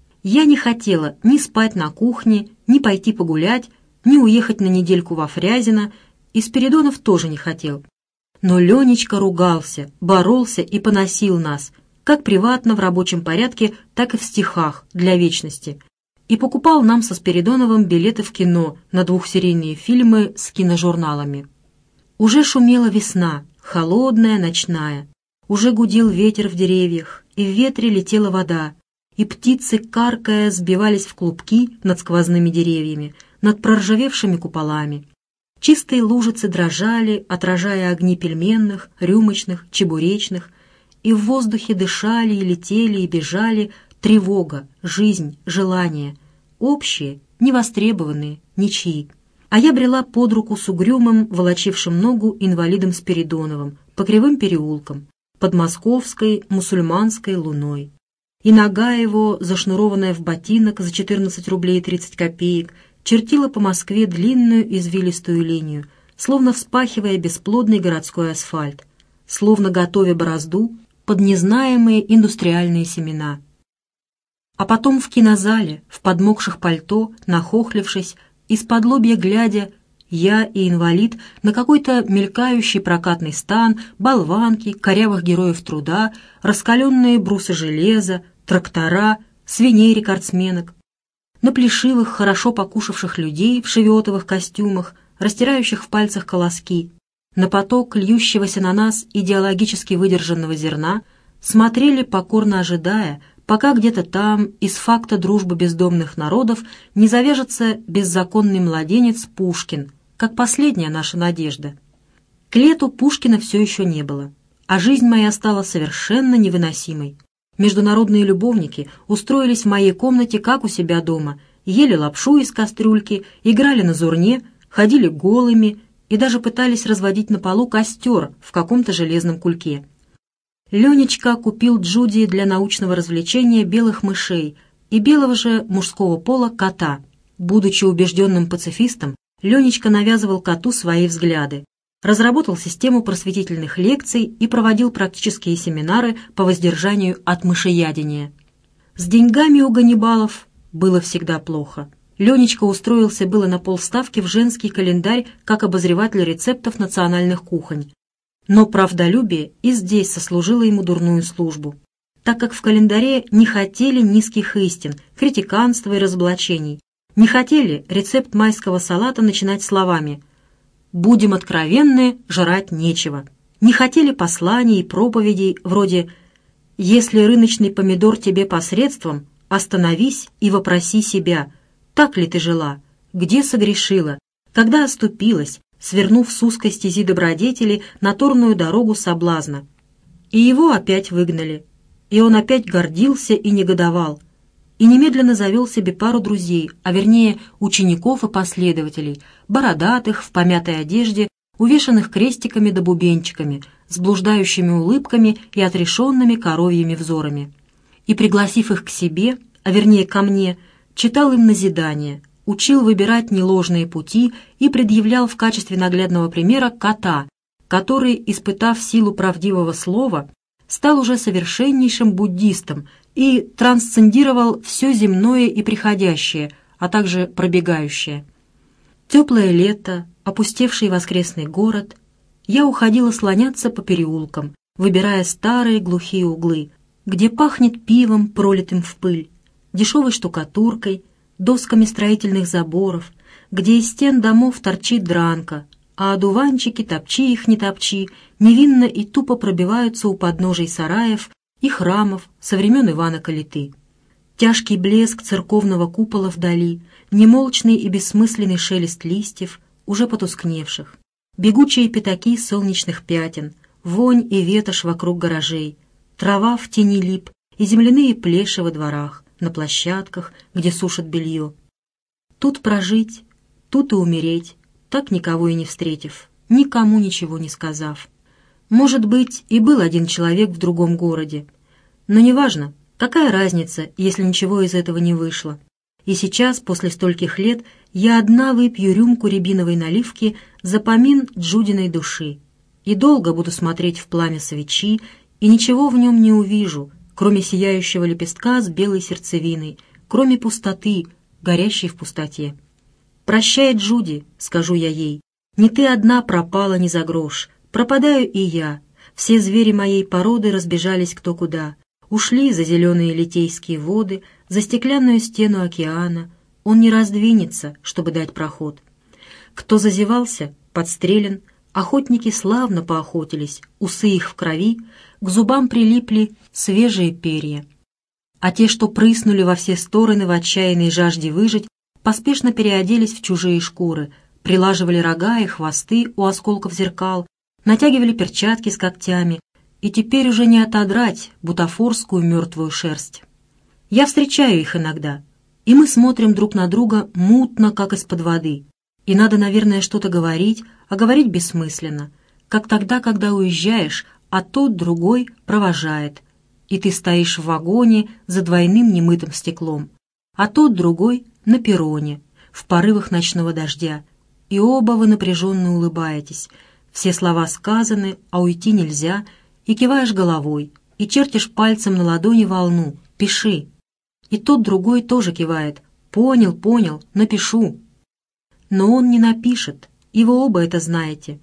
Я не хотела ни спать на кухне, ни пойти погулять, ни уехать на недельку во Фрязино, и Спиридонов тоже не хотел. Но Ленечка ругался, боролся и поносил нас, как приватно в рабочем порядке, так и в стихах для вечности, и покупал нам со Спиридоновым билеты в кино на двухсерийные фильмы с киножурналами. Уже шумела весна, холодная, ночная, уже гудел ветер в деревьях, и в ветре летела вода, и птицы, каркая, сбивались в клубки над сквозными деревьями, над проржавевшими куполами. Чистые лужицы дрожали, отражая огни пельменных, рюмочных, чебуречных, и в воздухе дышали и летели и бежали тревога, жизнь, желания, общие, невостребованные, ничьи. А я брела под руку с угрюмым, волочившим ногу инвалидом Спиридоновым по кривым переулкам, под московской мусульманской луной. И нога его, зашнурованная в ботинок за 14 рублей 30 копеек, чертила по Москве длинную извилистую линию, словно вспахивая бесплодный городской асфальт, словно готовя борозду под незнаемые индустриальные семена. А потом в кинозале, в подмокших пальто, нахохлившись, из-под-лобья глядя, я и инвалид на какой-то мелькающий прокатный стан, болванки, корявых героев труда, раскаленные брусы железа, трактора, свиней-рекордсменок, на плешивых, хорошо покушавших людей в шевиотовых костюмах, растирающих в пальцах колоски, на поток льющегося на нас идеологически выдержанного зерна, смотрели, покорно ожидая, пока где-то там из факта дружбы бездомных народов не завяжется беззаконный младенец Пушкин, как последняя наша надежда. К лету Пушкина все еще не было, а жизнь моя стала совершенно невыносимой. Международные любовники устроились в моей комнате, как у себя дома, ели лапшу из кастрюльки, играли на зурне, ходили голыми и даже пытались разводить на полу костер в каком-то железном кульке. Ленечка купил Джуди для научного развлечения белых мышей и белого же мужского пола кота. Будучи убежденным пацифистом, Ленечка навязывал коту свои взгляды, разработал систему просветительных лекций и проводил практические семинары по воздержанию от мышеядения. С деньгами у Ганнибалов было всегда плохо. Ленечка устроился было на полставки в женский календарь как обозреватель рецептов национальных кухонь. Но правдолюбие и здесь сослужило ему дурную службу, так как в календаре не хотели низких истин, критиканства и разоблачений, не хотели рецепт майского салата начинать словами «Будем откровенны, жрать нечего», не хотели посланий и проповедей вроде «Если рыночный помидор тебе посредством, остановись и вопроси себя, так ли ты жила, где согрешила, когда оступилась, свернув с узкой стези добродетели на торную дорогу соблазна». И его опять выгнали, и он опять гордился и негодовал, и немедленно завел себе пару друзей, а вернее учеников и последователей, бородатых, в помятой одежде, увешанных крестиками да бубенчиками, с блуждающими улыбками и отрешенными коровьими взорами. И, пригласив их к себе, а вернее ко мне, читал им назидание, учил выбирать неложные пути и предъявлял в качестве наглядного примера кота, который, испытав силу правдивого слова, стал уже совершеннейшим буддистом и трансцендировал все земное и приходящее, а также пробегающее. Теплое лето, опустевший воскресный город, я уходила слоняться по переулкам, выбирая старые глухие углы, где пахнет пивом, пролитым в пыль, дешевой штукатуркой, досками строительных заборов, где из стен домов торчит дранка, а одуванчики, топчи их не топчи, невинно и тупо пробиваются у подножий сараев и храмов со времен Ивана Калиты. Тяжкий блеск церковного купола вдали, немолчный и бессмысленный шелест листьев, уже потускневших, бегучие пятаки солнечных пятен, вонь и ветошь вокруг гаражей, трава в тени лип и земляные плеши во дворах, на площадках, где сушат белье. Тут прожить, тут и умереть, так никого и не встретив, никому ничего не сказав. Может быть, и был один человек в другом городе. Но неважно, какая разница, если ничего из этого не вышло. И сейчас, после стольких лет, я одна выпью рюмку рябиновой наливки за помин Джудиной души. И долго буду смотреть в пламя свечи, и ничего в нем не увижу, кроме сияющего лепестка с белой сердцевиной, кроме пустоты, горящей в пустоте. «Прощай, Джуди», — скажу я ей, — «не ты одна пропала ни за грош, пропадаю и я. Все звери моей породы разбежались кто куда, ушли за зеленые литейские воды, за стеклянную стену океана. Он не раздвинется, чтобы дать проход. Кто зазевался, подстрелен, охотники славно поохотились, усы их в крови, к зубам прилипли свежие перья. А те, что прыснули во все стороны в отчаянной жажде выжить, поспешно переоделись в чужие шкуры, прилаживали рога и хвосты у осколков зеркал, натягивали перчатки с когтями, и теперь уже не отодрать бутафорскую мертвую шерсть. Я встречаю их иногда, и мы смотрим друг на друга мутно, как из-под воды. И надо, наверное, что-то говорить, а говорить бессмысленно, как тогда, когда уезжаешь, а тот другой провожает, и ты стоишь в вагоне за двойным немытым стеклом, а тот другой на перроне, в порывах ночного дождя, и оба вы напряженно улыбаетесь, все слова сказаны, а уйти нельзя, и киваешь головой, и чертишь пальцем на ладони волну «Пиши». И тот другой тоже кивает «Понял, понял, напишу». Но он не напишет, и вы оба это знаете.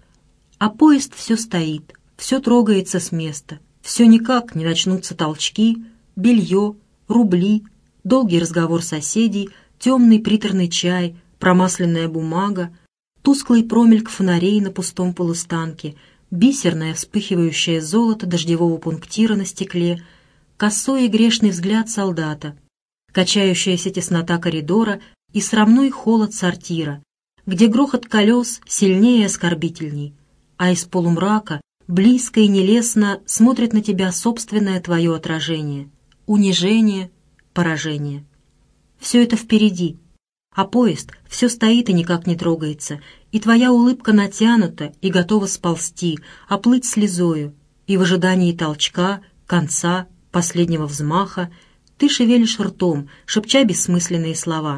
А поезд все стоит, все трогается с места, все никак не начнутся толчки, белье, рубли, долгий разговор соседей, темный приторный чай, промасленная бумага, тусклый промельк фонарей на пустом полустанке, бисерное вспыхивающее золото дождевого пунктира на стекле, косой и грешный взгляд солдата, качающаяся теснота коридора и срамной холод сортира, где грохот колес сильнее и оскорбительней, а из полумрака близко и нелестно смотрит на тебя собственное твое отражение, унижение, поражение. Все это впереди, а поезд все стоит и никак не трогается, и твоя улыбка натянута и готова сползти, оплыть слезою, и в ожидании толчка, конца, последнего взмаха ты шевелишь ртом, шепча бессмысленные слова.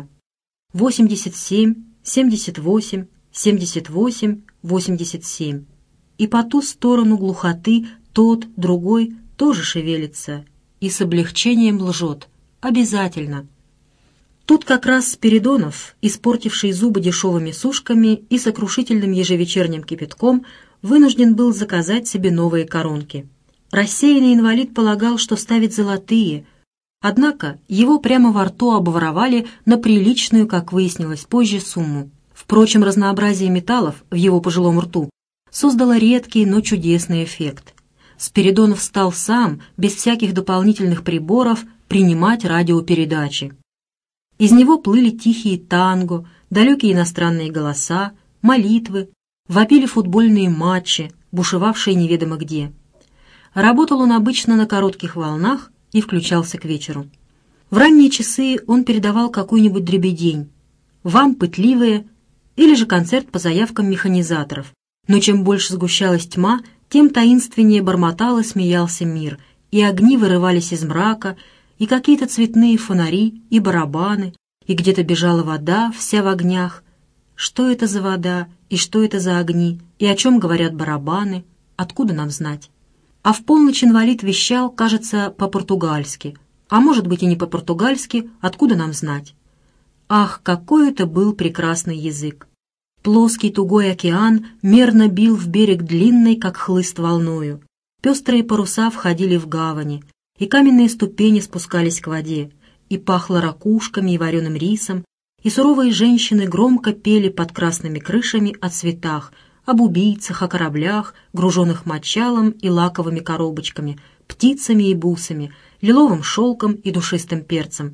87, 78, 78, 87. И по ту сторону глухоты тот, другой тоже шевелится и с облегчением лжет. Обязательно. Тут как раз Спиридонов, испортивший зубы дешевыми сушками и сокрушительным ежевечерним кипятком, вынужден был заказать себе новые коронки. Рассеянный инвалид полагал, что ставит золотые, однако его прямо во рту обворовали на приличную, как выяснилось позже, сумму. Впрочем, разнообразие металлов в его пожилом рту создало редкий, но чудесный эффект. Спиридонов стал сам, без всяких дополнительных приборов, принимать радиопередачи. Из него плыли тихие танго, далекие иностранные голоса, молитвы, вопили футбольные матчи, бушевавшие неведомо где. Работал он обычно на коротких волнах и включался к вечеру. В ранние часы он передавал какую-нибудь дребедень, «Вам пытливые» или же концерт по заявкам механизаторов. Но чем больше сгущалась тьма, тем таинственнее бормотал и смеялся мир, и огни вырывались из мрака, и какие-то цветные фонари, и барабаны, и где-то бежала вода, вся в огнях. Что это за вода, и что это за огни, и о чем говорят барабаны, откуда нам знать? А в полночь инвалид вещал, кажется, по-португальски, а может быть и не по-португальски, откуда нам знать? Ах, какой это был прекрасный язык! Плоский тугой океан мерно бил в берег длинной, как хлыст, волною. Пестрые паруса входили в гавани, и каменные ступени спускались к воде, и пахло ракушками и вареным рисом, и суровые женщины громко пели под красными крышами о цветах, об убийцах, о кораблях, груженных мочалом и лаковыми коробочками, птицами и бусами, лиловым шелком и душистым перцем.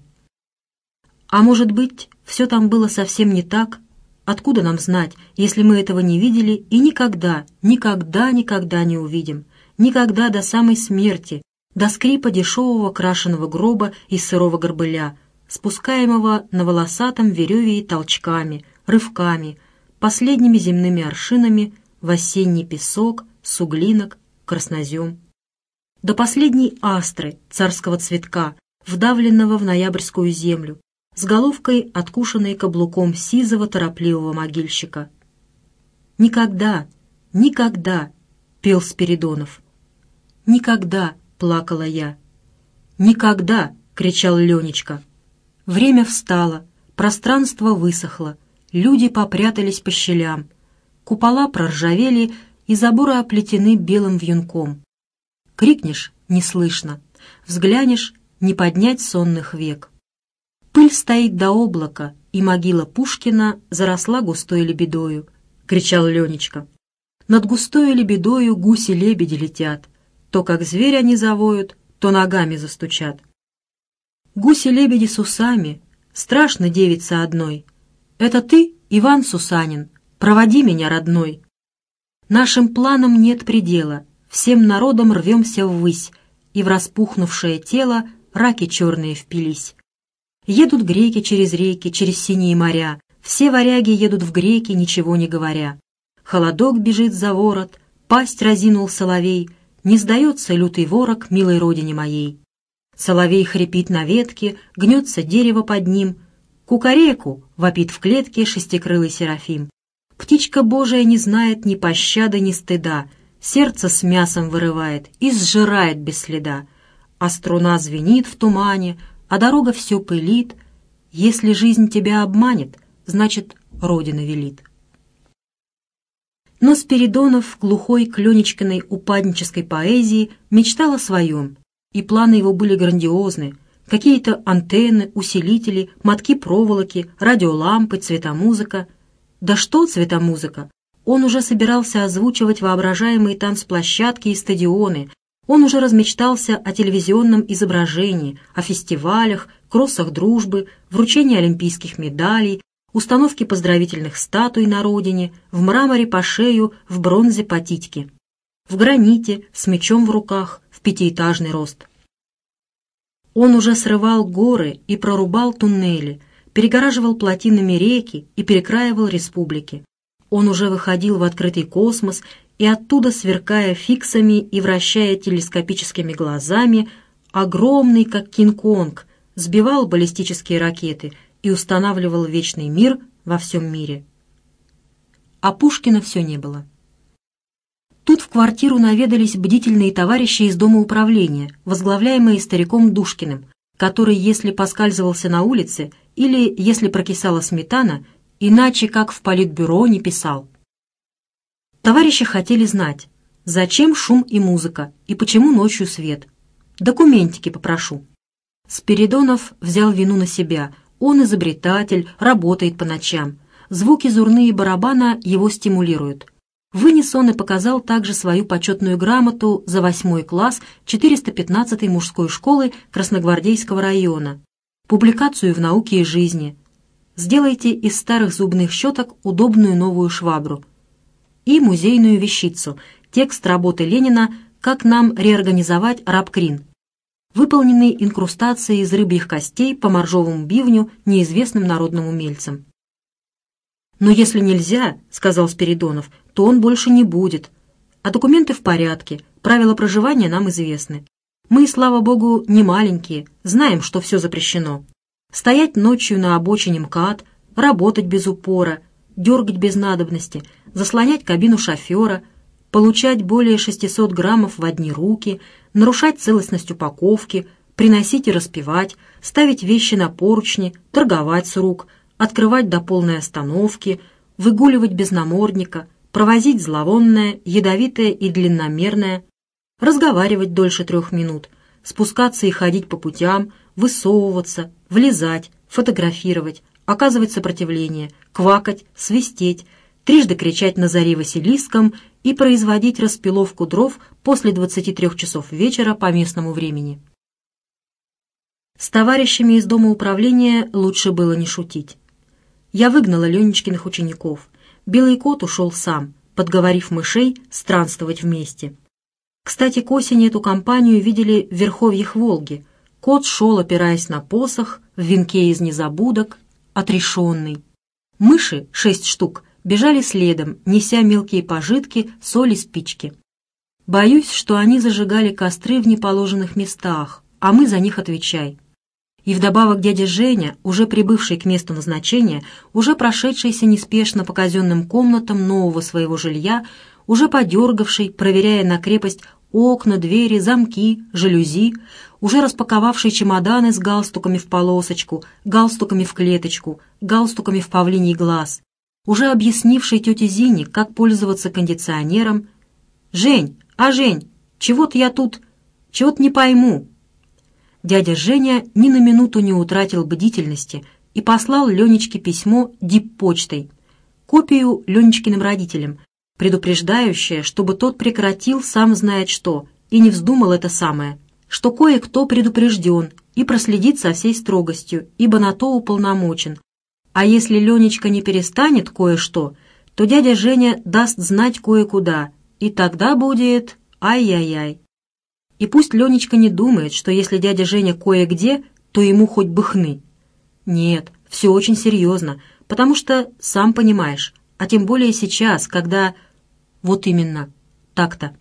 А может быть, все там было совсем не так? Откуда нам знать, если мы этого не видели и никогда, никогда, никогда не увидим, никогда до самой смерти, до скрипа дешевого крашеного гроба из сырого горбыля, спускаемого на волосатом вереве толчками, рывками, последними земными аршинами в осенний песок, суглинок, краснозем. До последней астры царского цветка, вдавленного в ноябрьскую землю, с головкой, откушенной каблуком сизого торопливого могильщика. «Никогда, никогда!» — пел Спиридонов. «Никогда!» — плакала я. «Никогда!» — кричал Ленечка. Время встало, пространство высохло, люди попрятались по щелям, купола проржавели и заборы оплетены белым вьюнком. Крикнешь — не слышно, взглянешь — не поднять сонных век. Пыль стоит до облака, и могила Пушкина заросла густой лебедою, — кричал Ленечка. Над густою лебедою гуси-лебеди летят, то как зверь они завоют, то ногами застучат. Гуси-лебеди с усами, страшно девица одной. Это ты, Иван Сусанин, проводи меня, родной. Нашим планам нет предела, всем народом рвемся ввысь, и в распухнувшее тело раки черные впились. Едут греки через реки, через синие моря, все варяги едут в греки, ничего не говоря. Холодок бежит за ворот, пасть разинул соловей, не сдается лютый ворог милой родине моей. Соловей хрипит на ветке, гнется дерево под ним. Кукареку вопит в клетке шестикрылый серафим. Птичка Божия не знает ни пощады, ни стыда, сердце с мясом вырывает и сжирает без следа. А струна звенит в тумане, а дорога все пылит. Если жизнь тебя обманет, значит, Родина велит. Но Спиридонов, глухой к Ленечкиной упаднической поэзии, мечтал о своем, и планы его были грандиозны. Какие-то антенны, усилители, мотки проволоки, радиолампы, цветомузыка. Да что цветомузыка? Он уже собирался озвучивать воображаемые танцплощадки и стадионы. Он уже размечтался о телевизионном изображении, о фестивалях, кроссах дружбы, вручении олимпийских медалей, установке поздравительных статуй на родине, в мраморе по шею, в бронзе по титьке, в граните, с мечом в руках, в 5-этажный рост. Он уже срывал горы и прорубал туннели, перегораживал плотинами реки и перекраивал республики. Он уже выходил в открытый космос и оттуда, сверкая фиксами и вращая телескопическими глазами, огромный, как Кинг-Конг, сбивал баллистические ракеты и устанавливал вечный мир во всем мире. А Пушкина все не было. Тут в квартиру наведались бдительные товарищи из дома управления, возглавляемые стариком Душкиным, который, если поскальзывался на улице или если прокисала сметана, иначе как в политбюро не писал. Товарищи хотели знать, зачем шум и музыка, и почему ночью свет. Документики попрошу. Спиридонов взял вину на себя. Он изобретатель, работает по ночам. Звуки зурны и барабана его стимулируют. Вынес он и показал также свою почетную грамоту за 8 класс 415-й мужской школы Красногвардейского района, публикацию в «Науке и жизни». Сделайте из старых зубных щеток удобную новую швабру. И музейную вещицу, текст работы Ленина «Как нам реорганизовать рабкрин», выполненный инкрустацией из рыбьих костей по моржовому бивню неизвестным народным умельцам. «Но если нельзя, — сказал Спиридонов, — то он больше не будет. А документы в порядке, правила проживания нам известны. Мы, слава богу, не маленькие, знаем, что все запрещено. Стоять ночью на обочине МКАД, работать без упора, дергать без надобности, заслонять кабину шофера, получать более 600 граммов в одни руки, нарушать целостность упаковки, приносить и распевать, ставить вещи на поручни, торговать с рук, открывать до полной остановки, выгуливать без намордника, провозить зловонное, ядовитое и длинномерное, разговаривать дольше 3 минут, спускаться и ходить по путям, высовываться, влезать, фотографировать, оказывать сопротивление, квакать, свистеть, трижды кричать на заре Василиском и производить распиловку дров после 23 часов вечера по местному времени. С товарищами из дома управления лучше было не шутить. Я выгнала Ленечкиных учеников. Белый кот ушел сам, подговорив мышей странствовать вместе. Кстати, к осени эту компанию видели в верховьях Волги. Кот шел, опираясь на посох, в венке из незабудок, отрешенный. Мыши, 6 штук, бежали следом, неся мелкие пожитки, соль и спички. Боюсь, что они зажигали костры в неположенных местах, а мы за них отвечай. И вдобавок дядя Женя, уже прибывший к месту назначения, уже прошедшийся неспешно по казенным комнатам нового своего жилья, уже подергавший, проверяя на крепость окна, двери, замки, жалюзи, уже распаковавший чемоданы с галстуками в полосочку, галстуками в клеточку, галстуками в павлиний глаз, уже объяснивший тете Зине, как пользоваться кондиционером. «Жень, Жень, чего-то я тут, чего-то не пойму». Дядя Женя ни на минуту не утратил бдительности и послал Ленечке письмо диппочтой, копию Ленечкиным родителям, предупреждающее, чтобы тот прекратил сам знает что и не вздумал это самое, что кое-кто предупрежден и проследит со всей строгостью, ибо на то уполномочен. А если Ленечка не перестанет кое-что, то дядя Женя даст знать кое-куда, и тогда будет ай-яй-яй. И пусть Ленечка не думает, что если дядя Женя кое-где, то ему хоть бы хны. Нет, все очень серьезно, потому что, сам понимаешь, а тем более сейчас, когда... Вот именно, так-то.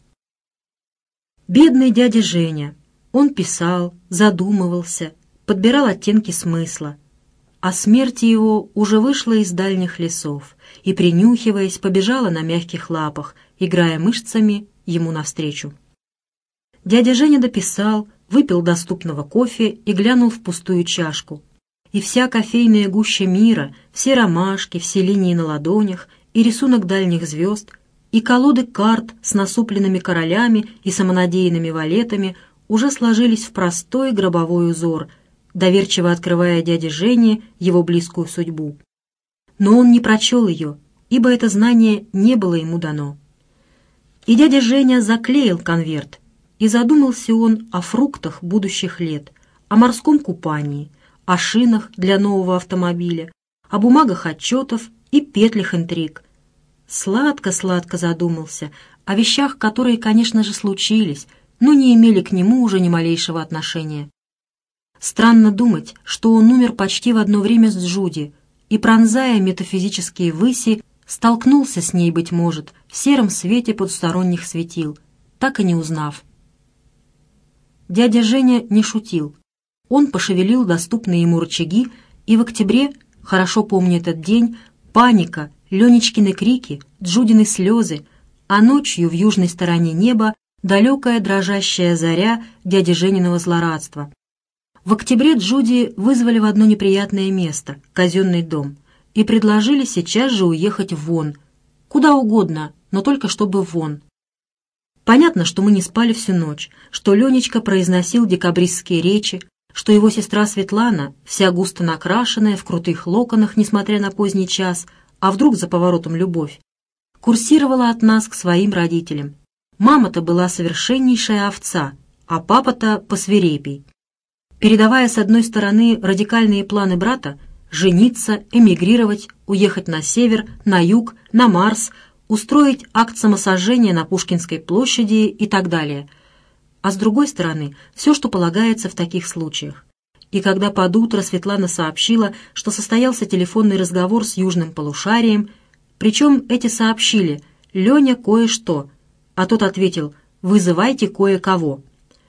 Бедный дядя Женя. Он писал, задумывался, подбирал оттенки смысла. А смерть его уже вышла из дальних лесов и, принюхиваясь, побежала на мягких лапах, играя мышцами ему навстречу. Дядя Женя дописал, выпил доступного кофе и глянул в пустую чашку. И вся кофейная гуща мира, все ромашки, все линии на ладонях, и рисунок дальних звезд, и колоды карт с насупленными королями и самонадеянными валетами уже сложились в простой гробовой узор, доверчиво открывая дяде Жене его близкую судьбу. Но он не прочел ее ибо это знание не было ему дано. И дядя Женя заклеил конверт, и задумался он о фруктах будущих лет, о морском купании, о шинах для нового автомобиля, о бумагах отчетов и петлях интриг. Сладко-сладко задумался о вещах, которые, конечно же, случились, но не имели к нему уже ни малейшего отношения. Странно думать, что он умер почти в одно время с Джуди, и, пронзая метафизические выси, столкнулся с ней, быть может, в сером свете потусторонних светил, так и не узнав. Дядя Женя не шутил. Он пошевелил доступные ему рычаги, и в октябре, хорошо помню этот день, паника, Ленечкины крики, Джудины слезы, а ночью в южной стороне неба далекая дрожащая заря дяди Жениного злорадства. В октябре Джуди вызвали в одно неприятное место, казенный дом, и предложили сейчас же уехать вон, куда угодно, но только чтобы вон. Понятно, что мы не спали всю ночь, что Ленечка произносил декабристские речи, что его сестра Светлана, вся густо накрашенная, в крутых локонах, несмотря на поздний час, а вдруг за поворотом любовь, курсировала от нас к своим родителям. Мама-то была совершеннейшая овца, а папа-то посвирепей. Передавая с одной стороны радикальные планы брата жениться, эмигрировать, уехать на север, на юг, на Марс, устроить акт самосожжения на Пушкинской площади и так далее. А с другой стороны, все, что полагается в таких случаях. И когда под утро Светлана сообщила, что состоялся телефонный разговор с южным полушарием, причем эти сообщили «Леня кое-что», а тот ответил «Вызывайте кое-кого».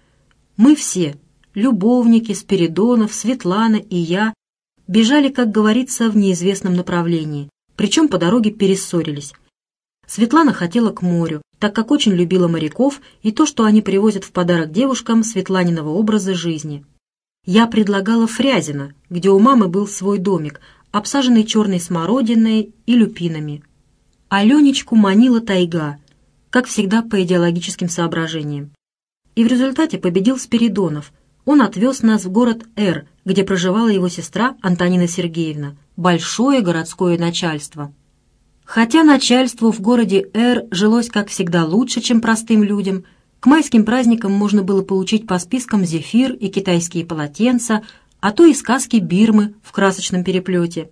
Мы все, любовники, Спиридонов, Светлана и я, бежали, как говорится, в неизвестном направлении, причем по дороге перессорились. Светлана хотела к морю, так как очень любила моряков и то, что они привозят в подарок девушкам Светланиного образа жизни. Я предлагала Фрязино, где у мамы был свой домик, обсаженный черной смородиной и люпинами. А Ленечку манила тайга, как всегда по идеологическим соображениям. И в результате победил Спиридонов. Он отвез нас в город Р, где проживала его сестра Антонина Сергеевна, большое городское начальство. Хотя начальству в городе Р жилось, как всегда, лучше, чем простым людям, к майским праздникам можно было получить по спискам зефир и китайские полотенца, а то и сказки Бирмы в красочном переплете.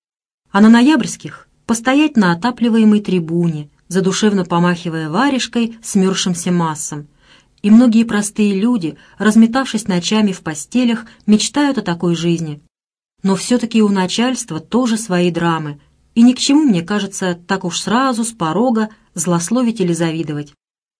А на ноябрьских постоять на отапливаемой трибуне, задушевно помахивая варежкой смерзшимся массам. И многие простые люди, разметавшись ночами в постелях, мечтают о такой жизни. Но все-таки у начальства тоже свои драмы, и ни к чему, мне кажется, так уж сразу, с порога, злословить или завидовать.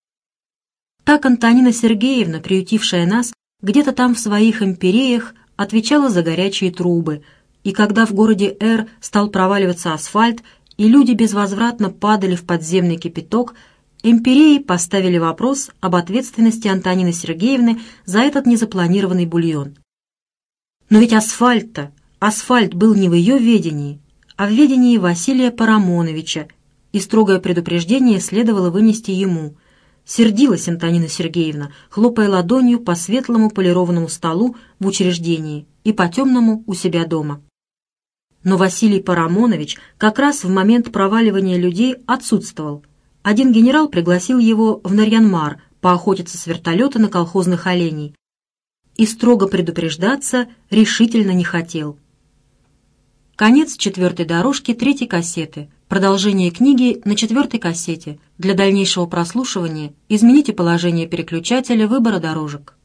Так Антонина Сергеевна, приютившая нас, где-то там в своих империях, отвечала за горячие трубы, и когда в городе Р стал проваливаться асфальт, и люди безвозвратно падали в подземный кипяток, империи поставили вопрос об ответственности Антонины Сергеевны за этот незапланированный бульон. Но ведь асфальт был не в ее ведении, а в ведении Василия Парамоновича, и строгое предупреждение следовало вынести ему. Сердилась Антонина Сергеевна, хлопая ладонью по светлому полированному столу в учреждении и по темному у себя дома. Но Василий Парамонович как раз в момент проваливания людей отсутствовал. Один генерал пригласил его в Нарьян-Мар поохотиться с вертолета на колхозных оленей и строго предупреждаться решительно не хотел. Конец 4-й дорожки 3-й кассеты. Продолжение книги на 4-й кассете. Для дальнейшего прослушивания измените положение переключателя выбора дорожек.